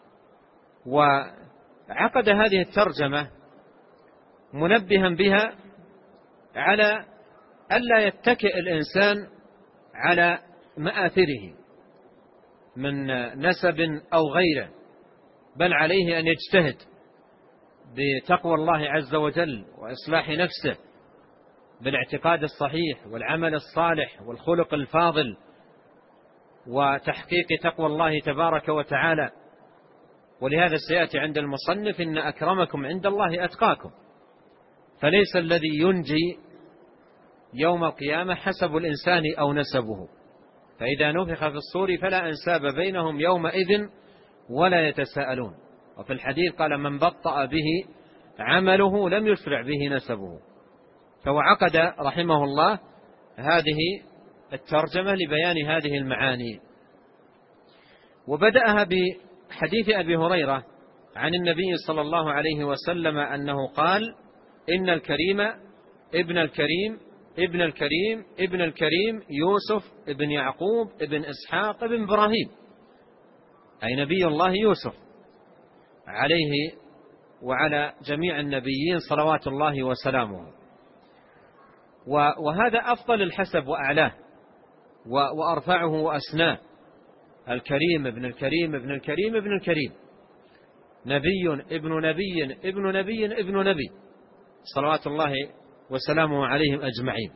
وعقد هذه الترجمة منبها بها على ألا يتكئ الإنسان على مآثره من نسب أو غيره، بل عليه أن يجتهد بتقوى الله عز وجل وإصلاح نفسه بالاعتقاد الصحيح والعمل الصالح والخلق الفاضل وتحقيق تقوى الله تبارك وتعالى. ولهذا سيأتي عند المصنف: إن أكرمكم عند الله أتقاكم. فليس الذي ينجي يوم القيامة حسب الإنسان أو نسبه، فإذا نفخ في الصور فلا أنساب بينهم يومئذ ولا يتساءلون. وفي الحديث قال: من بطأ به عمله لم يسرع به نسبه. فهو عقد رحمه الله هذه الترجمة لبيان هذه المعاني، وبدأها بحديث أبي هريرة عن النبي صلى الله عليه وسلم أنه قال: إن الكريم ابن الكريم ابن الكريم ابن الكريم يوسف ابن يعقوب ابن إسحاق ابن إبراهيم، أي نبي الله يوسف عليه وعلى جميع النبيين صلوات الله وسلامه. وهذا أفضل الحسب وأعلاه وأرفعه وأسناه: الكريم ابن الكريم ابن الكريم ابن الكريم، نبي ابن نبي ابن نبي ابن نبي، صلوات الله وسلامه عليهم أجمعين.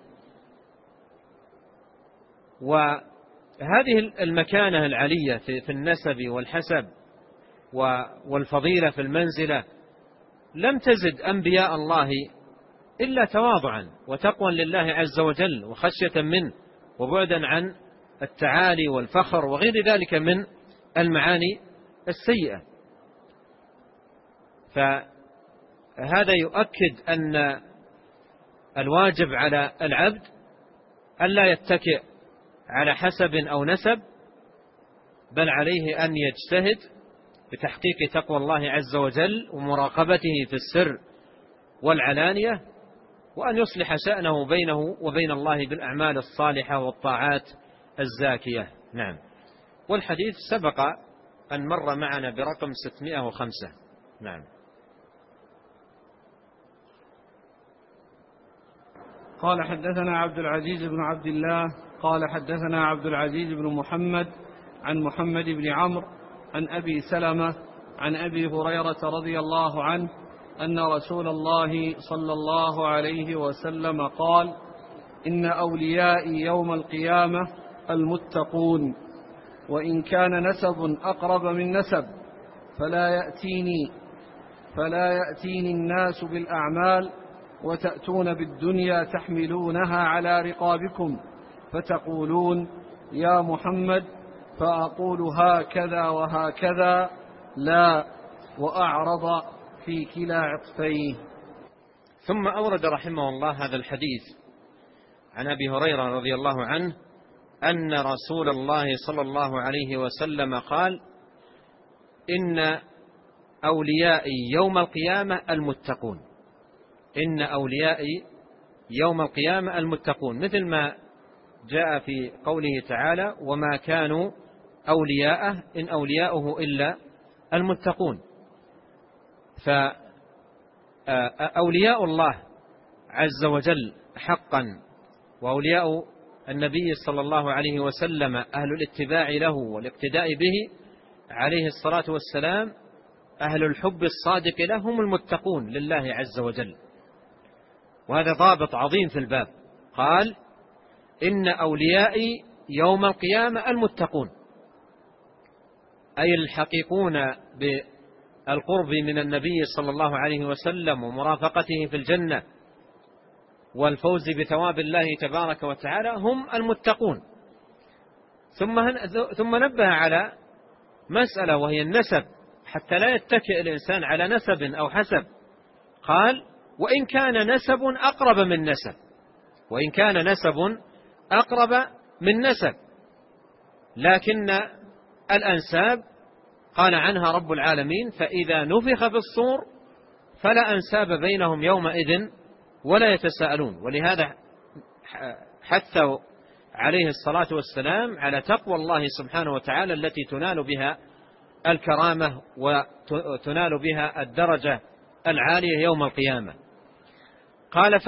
وهذه المكانة العلية في النسب والحسب والفضيلة في المنزلة لم تزد أنبياء الله إلا تواضعا وتقوى لله عز وجل وخشية منه وبعدا عن التعالي والفخر وغير ذلك من المعاني السيئة. فهذا يؤكد أن الواجب على العبد ألا يتكئ على حسب أو نسب، بل عليه أن يجتهد بتحقيق تقوى الله عز وجل ومراقبته في السر والعلانية، وأن يصلح شأنه بينه وبين الله بالأعمال الصالحة والطاعات الزاكية. نعم. والحديث سبق أن مر معنا برقم 605. نعم. قال حدثنا عبد العزيز بن عبد الله قال حدثنا عبد العزيز بن محمد عن محمد بن عمرو عن أبي سلمة عن أبي هريرة رضي الله عنه أن رسول الله صلى الله عليه وسلم قال: إن أوليائي يوم القيامة المتقون، وإن كان نسب أقرب من نسب فلا يأتيني الناس بالأعمال وتأتون بالدنيا تحملونها على رقابكم فتقولون يا محمد، فأقول هكذا وهكذا لا، وأعرض في كلا عطفيه. ثم أورد رحمه الله هذا الحديث عن أبي هريرة رضي الله عنه أن رسول الله صلى الله عليه وسلم قال: إن أوليائي يوم القيامة المتقون. إن أوليائي يوم القيامة المتقون، مثل ما جاء في قوله تعالى وما كانوا أولياءه إن أولياؤه إلا المتقون. فأولياء الله عز وجل حقا وأولياء النبي صلى الله عليه وسلم أهل الاتباع له والاقتداء به عليه الصلاة والسلام، أهل الحب الصادق لهم المتقون لله عز وجل. وهذا ضابط عظيم في الباب، قال إن أوليائي يوم القيامة المتقون، أي الحقيقون بالقرب من النبي صلى الله عليه وسلم ومرافقته في الجنة والفوز بثواب الله تبارك وتعالى هم المتقون. ثم نبه على مسألة وهي النسب، حتى لا يتكئ الإنسان على نسب أو حسب. قال وإن كان نسب أقرب من نسب، وإن كان نسب أقرب من نسب، لكن الأنساب قال عنها رب العالمين فإذا نفخ في الصور فلا أنساب بينهم يومئذ ولا يتساءلون. ولهذا حثوا عليه الصلاة والسلام على تقوى الله سبحانه وتعالى التي تنال بها الكرامة وتنال بها الدرجة العالية يوم القيامة. قال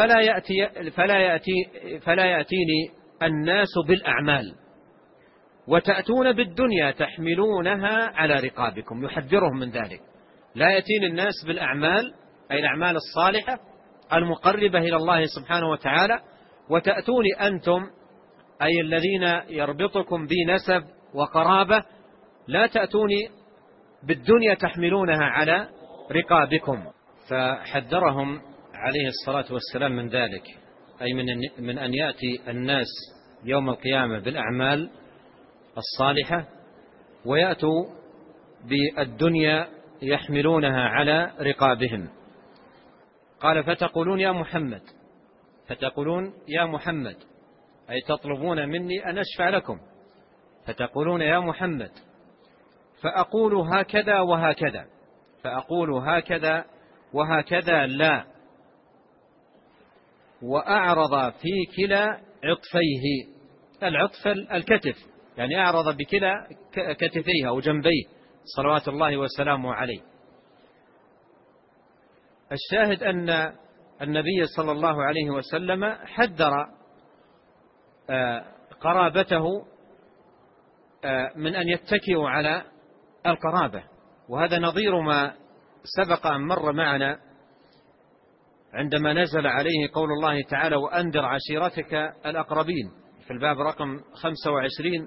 فلا يأتيني الناس بالأعمال وتأتون بالدنيا تحملونها على رقابكم، يحذرهم من ذلك. لا يأتيني الناس بالأعمال أي الأعمال الصالحة المقربة إلى الله سبحانه وتعالى، وتأتوني أنتم أي الذين يربطكم بي نسب وقرابة، لا تأتوني بالدنيا تحملونها على رقابكم. فحذرهم عليه الصلاة والسلام من ذلك، أي من أن يأتي الناس يوم القيامة بالأعمال الصالحة ويأتوا بالدنيا يحملونها على رقابهم. قال فتقولون يا محمد أي تطلبون مني أن أشفع لكم، فتقولون يا محمد فأقول هكذا وهكذا، فأقول هكذا وهكذا لا، وأعرض في كلا عطفيه، العطف الكتف، يعني أعرض بكلا كتفيه أو جنبيه صلوات الله وسلامه عليه. الشاهد أن النبي صلى الله عليه وسلم حذر قرابته من أن يتكئوا على القرابة، وهذا نظير ما سبق أن مر معنا عندما نزل عليه قول الله تعالى وأنذر عشيرتك الأقربين في الباب رقم 25.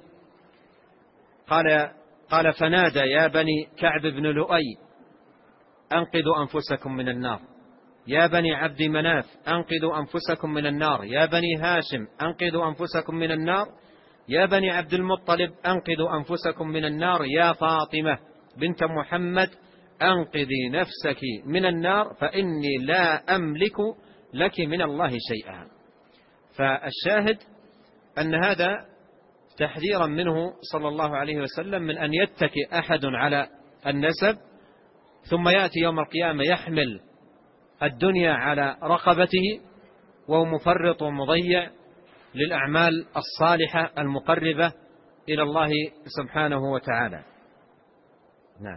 قال فنادى يا بني كعب بن لؤي أنقذوا أنفسكم من النار، يا بني عبد مناف أنقذوا أنفسكم من النار، يا بني هاشم أنقذوا أنفسكم من النار، يا بني عبد المطلب أنقذوا أنفسكم من النار، يا فاطمة بنت محمد أنقذي نفسك من النار فإني لا أملك لك من الله شيئا. فالشاهد أن هذا تحذيرا منه صلى الله عليه وسلم من أن يتكئ أحد على النسب ثم يأتي يوم القيامة يحمل الدنيا على رقبته وهو مفرط ومضيع للأعمال الصالحة المقربة إلى الله سبحانه وتعالى. نعم.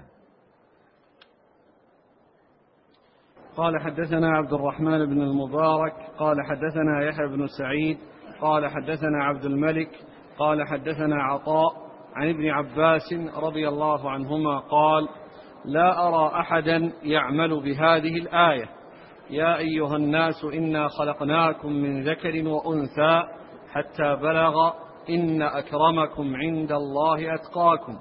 قال حدثنا عبد الرحمن بن المبارك قال حدثنا يحيى بن سعيد قال حدثنا عبد الملك قال حدثنا عطاء عن ابن عباس رضي الله عنهما قال لا أرى أحدا يعمل بهذه الآية يا أيها الناس إنا خلقناكم من ذكر وأنثى حتى بلغ إن أكرمكم عند الله أتقاكم،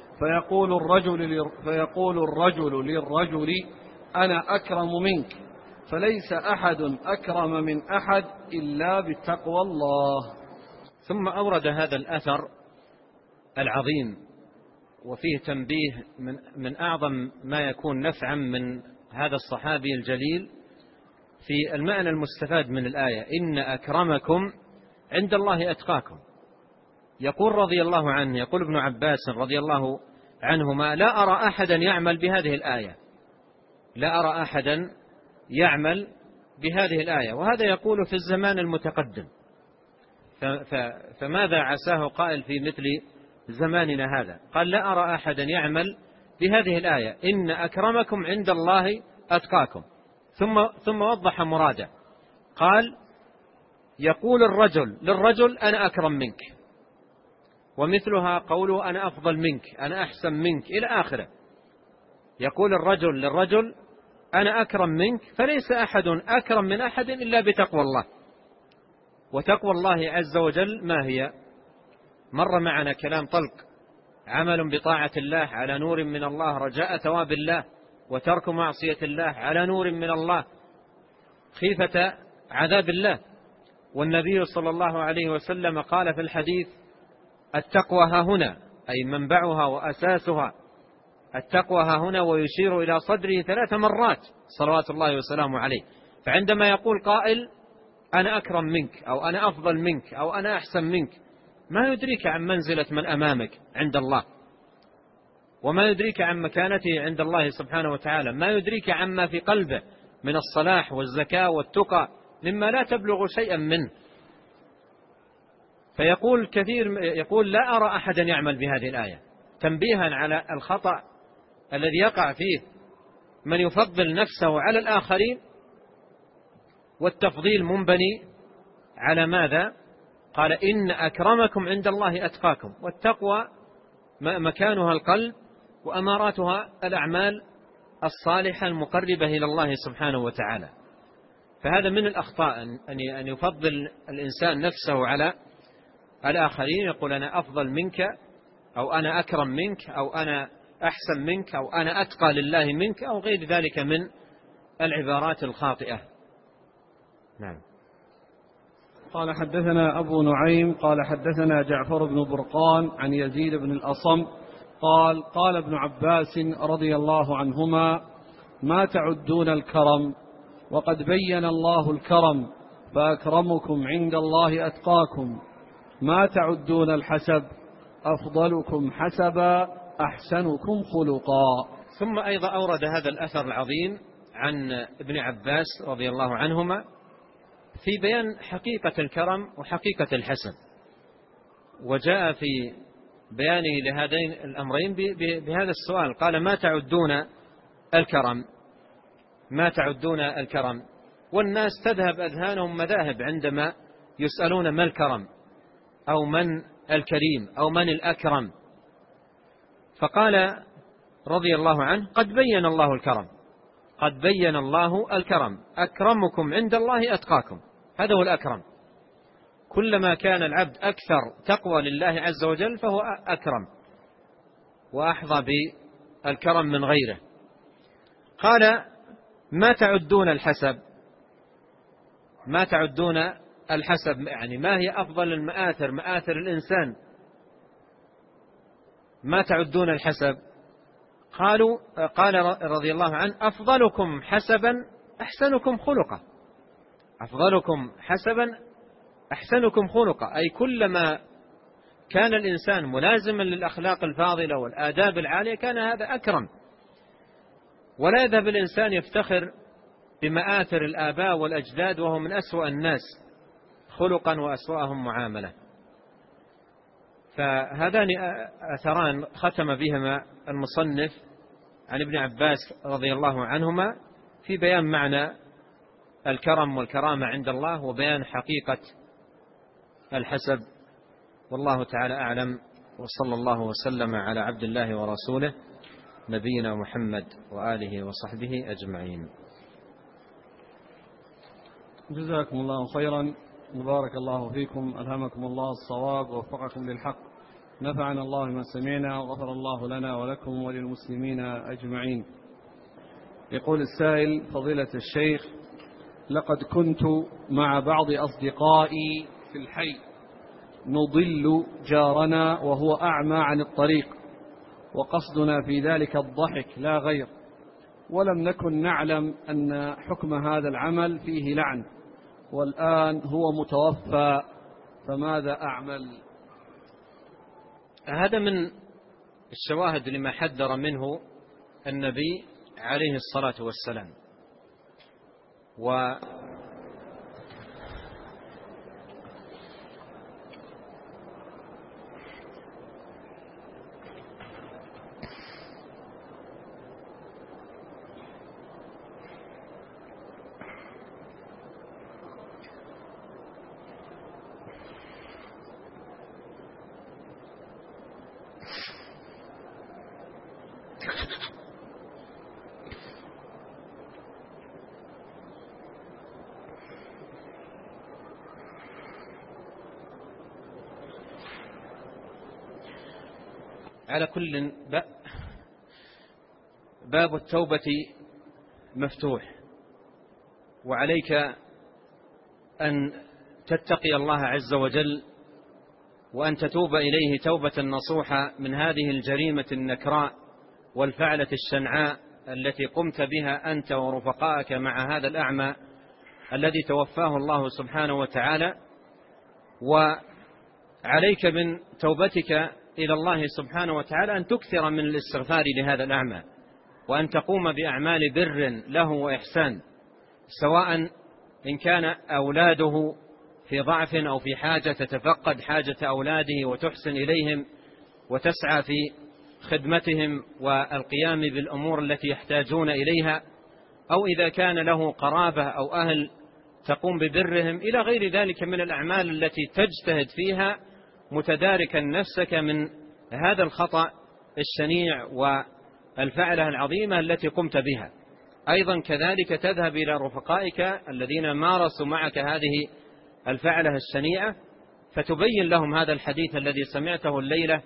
فيقول الرجل للرجل أنا أكرم منك، فليس أحد أكرم من أحد إلا بتقوى الله. ثم أورد هذا الأثر العظيم وفيه تنبيه من أعظم ما يكون نفعا من هذا الصحابي الجليل في المعنى المستفاد من الآية إن أكرمكم عند الله أتقاكم. يقول رضي الله عنه، يقول ابن عباس رضي الله عنهما لا أرى أحدا يعمل بهذه الآية، لا أرى أحدا يعمل بهذه الآية، وهذا يقول في الزمان المتقدم. فماذا عساه قائل في مثل زماننا هذا؟ قال: لا أرى أحدا يعمل بهذه الآية: إن أكرمكم عند الله أتقاكم. ثم وضح مراده، قال: يقول الرجل للرجل: أنا أكرم منك، ومثلها قوله: أنا أفضل منك، أنا أحسن منك، إلى آخره. يقول الرجل للرجل: أنا أكرم منك، فليس أحد أكرم من أحد إلا بتقوى الله. وتقوى الله عز وجل ما هي؟ مر معنا كلام طلق: عمل بطاعة الله على نور من الله، رجاء ثواب الله، وترك معصية الله على نور من الله، خيفة عذاب الله. والنبي صلى الله عليه وسلم قال في الحديث: التقوى ها هنا، أي منبعها وأساسها، التقوى ها هنا، ويشير إلى صدره 3 مرات صلوات الله وسلامه عليه. فعندما يقول قائل: أنا أكرم منك، أو أنا أفضل منك، أو أنا أحسن منك، ما يدريك عن منزلة من أمامك عند الله، وما يدريك عن مكانته عند الله سبحانه وتعالى، ما يدريك عما في قلبه من الصلاح والزكاة والتقى مما لا تبلغ شيئا منه. فيقول يقول: لا أرى أحدا يعمل بهذه الآية، تنبيها على الخطأ الذي يقع فيه من يفضل نفسه على الآخرين، والتفضيل منبني على ماذا؟ قال: إن أكرمكم عند الله أتقاكم. والتقوى مكانها القلب، وأماراتها الأعمال الصالحة المقربة إلى الله سبحانه وتعالى. فهذا من الأخطاء أن يفضل الإنسان نفسه على الآخرين، يقول: أنا أفضل منك، أو أنا أكرم منك، أو أنا أحسن منك، أو أنا أتقى لله منك، أو غير ذلك من العبارات الخاطئة. نعم. قال: حدثنا أبو نعيم قال حدثنا جعفر بن برقان عن يزيد بن الأصم قال: قال ابن عباس رضي الله عنهما: ما تعدون الكرم، وقد بين الله الكرم، فأكرمكم عند الله أتقاكم. ما تعدون الحسب، أفضلكم حسبا، أحسنكم خلقا. ثم أيضا أورد هذا الأثر العظيم عن ابن عباس رضي الله عنهما في بيان حقيقة الكرم وحقيقة الحسب، وجاء في بيانه لهذين الأمرين بهذا السؤال، قال: ما تعدون الكرم، ما تعدون الكرم. والناس تذهب أذهانهم مذاهب عندما يسألون ما الكرم، أو من الكريم، أو من الأكرم. فقال رضي الله عنه: قد بين الله الكرم، قد بين الله الكرم، أكرمكم عند الله أتقاكم. هذا هو الأكرم. كلما كان العبد أكثر تقوى لله عز وجل فهو أكرم وأحظى بالكرم من غيره. قال: ما تعدون الحسب، ما تعدون الحسب، يعني ما هي أفضل المآثر، مآثر الإنسان، ما تعدون الحسب؟ قال رضي الله عنه: أفضلكم حسبا أحسنكم خلقا. أفضلكم حسبا أحسنكم خلقا، أي كلما كان الإنسان ملازما للأخلاق الفاضلة والآداب العالية كان هذا أكرم. ولا يذهب الإنسان يفتخر بمآثر الآباء والأجداد وهم من أسوأ الناس خلقا وأسوأهم معاملة. فهذان أثران ختم بهما المصنف عن ابن عباس رضي الله عنهما في بيان معنى الكرم والكرامة عند الله، وبيان حقيقة الحسب. والله تعالى أعلم، وصلى الله وسلم على عبد الله ورسوله نبينا محمد وآله وصحبه أجمعين. جزاكم الله خيرا، بارك الله فيكم، ألهمكم الله الصواب ووفقكم للحق، نفعنا الله ما سمعنا، وغفر الله لنا ولكم وللمسلمين أجمعين. يقول السائل: فضيلة الشيخ، لقد كنت مع بعض أصدقائي في الحي نضل جارنا وهو أعمى عن الطريق، وقصدنا في ذلك الضحك لا غير، ولم نكن نعلم أن حكم هذا العمل فيه لعن، والآن هو متوفى، فماذا أعمل؟ هذا من الشواهد لما حذر منه النبي عليه الصلاة والسلام. على كل باب التوبة مفتوح، وعليك أن تتقي الله عز وجل وأن تتوب إليه توبة نصوحة من هذه الجريمة النكراء والفعلة الشنعاء التي قمت بها أنت ورفقائك مع هذا الأعمى الذي توفاه الله سبحانه وتعالى. وعليك من توبتك إلى الله سبحانه وتعالى أن تكثر من الاستغفار لهذا الأعمى، وأن تقوم بأعمال بر له وإحسان، سواء إن كان أولاده في ضعف أو في حاجة تتفقد حاجة أولاده وتحسن إليهم وتسعى في خدمتهم والقيام بالأمور التي يحتاجون إليها، أو إذا كان له قرابة أو أهل تقوم ببرهم إلى غير ذلك من الأعمال التي تجتهد فيها متداركا نفسك من هذا الخطأ الشنيع والفعلة العظيمة التي قمت بها. أيضا كذلك تذهب إلى رفقائك الذين مارسوا معك هذه الفعلة الشنيعة فتبين لهم هذا الحديث الذي سمعته الليلة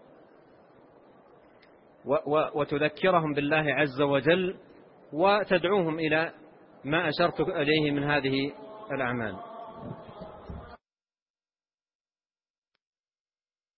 وتذكرهم بالله عز وجل وتدعوهم إلى ما أشرت إليه من هذه الأعمال.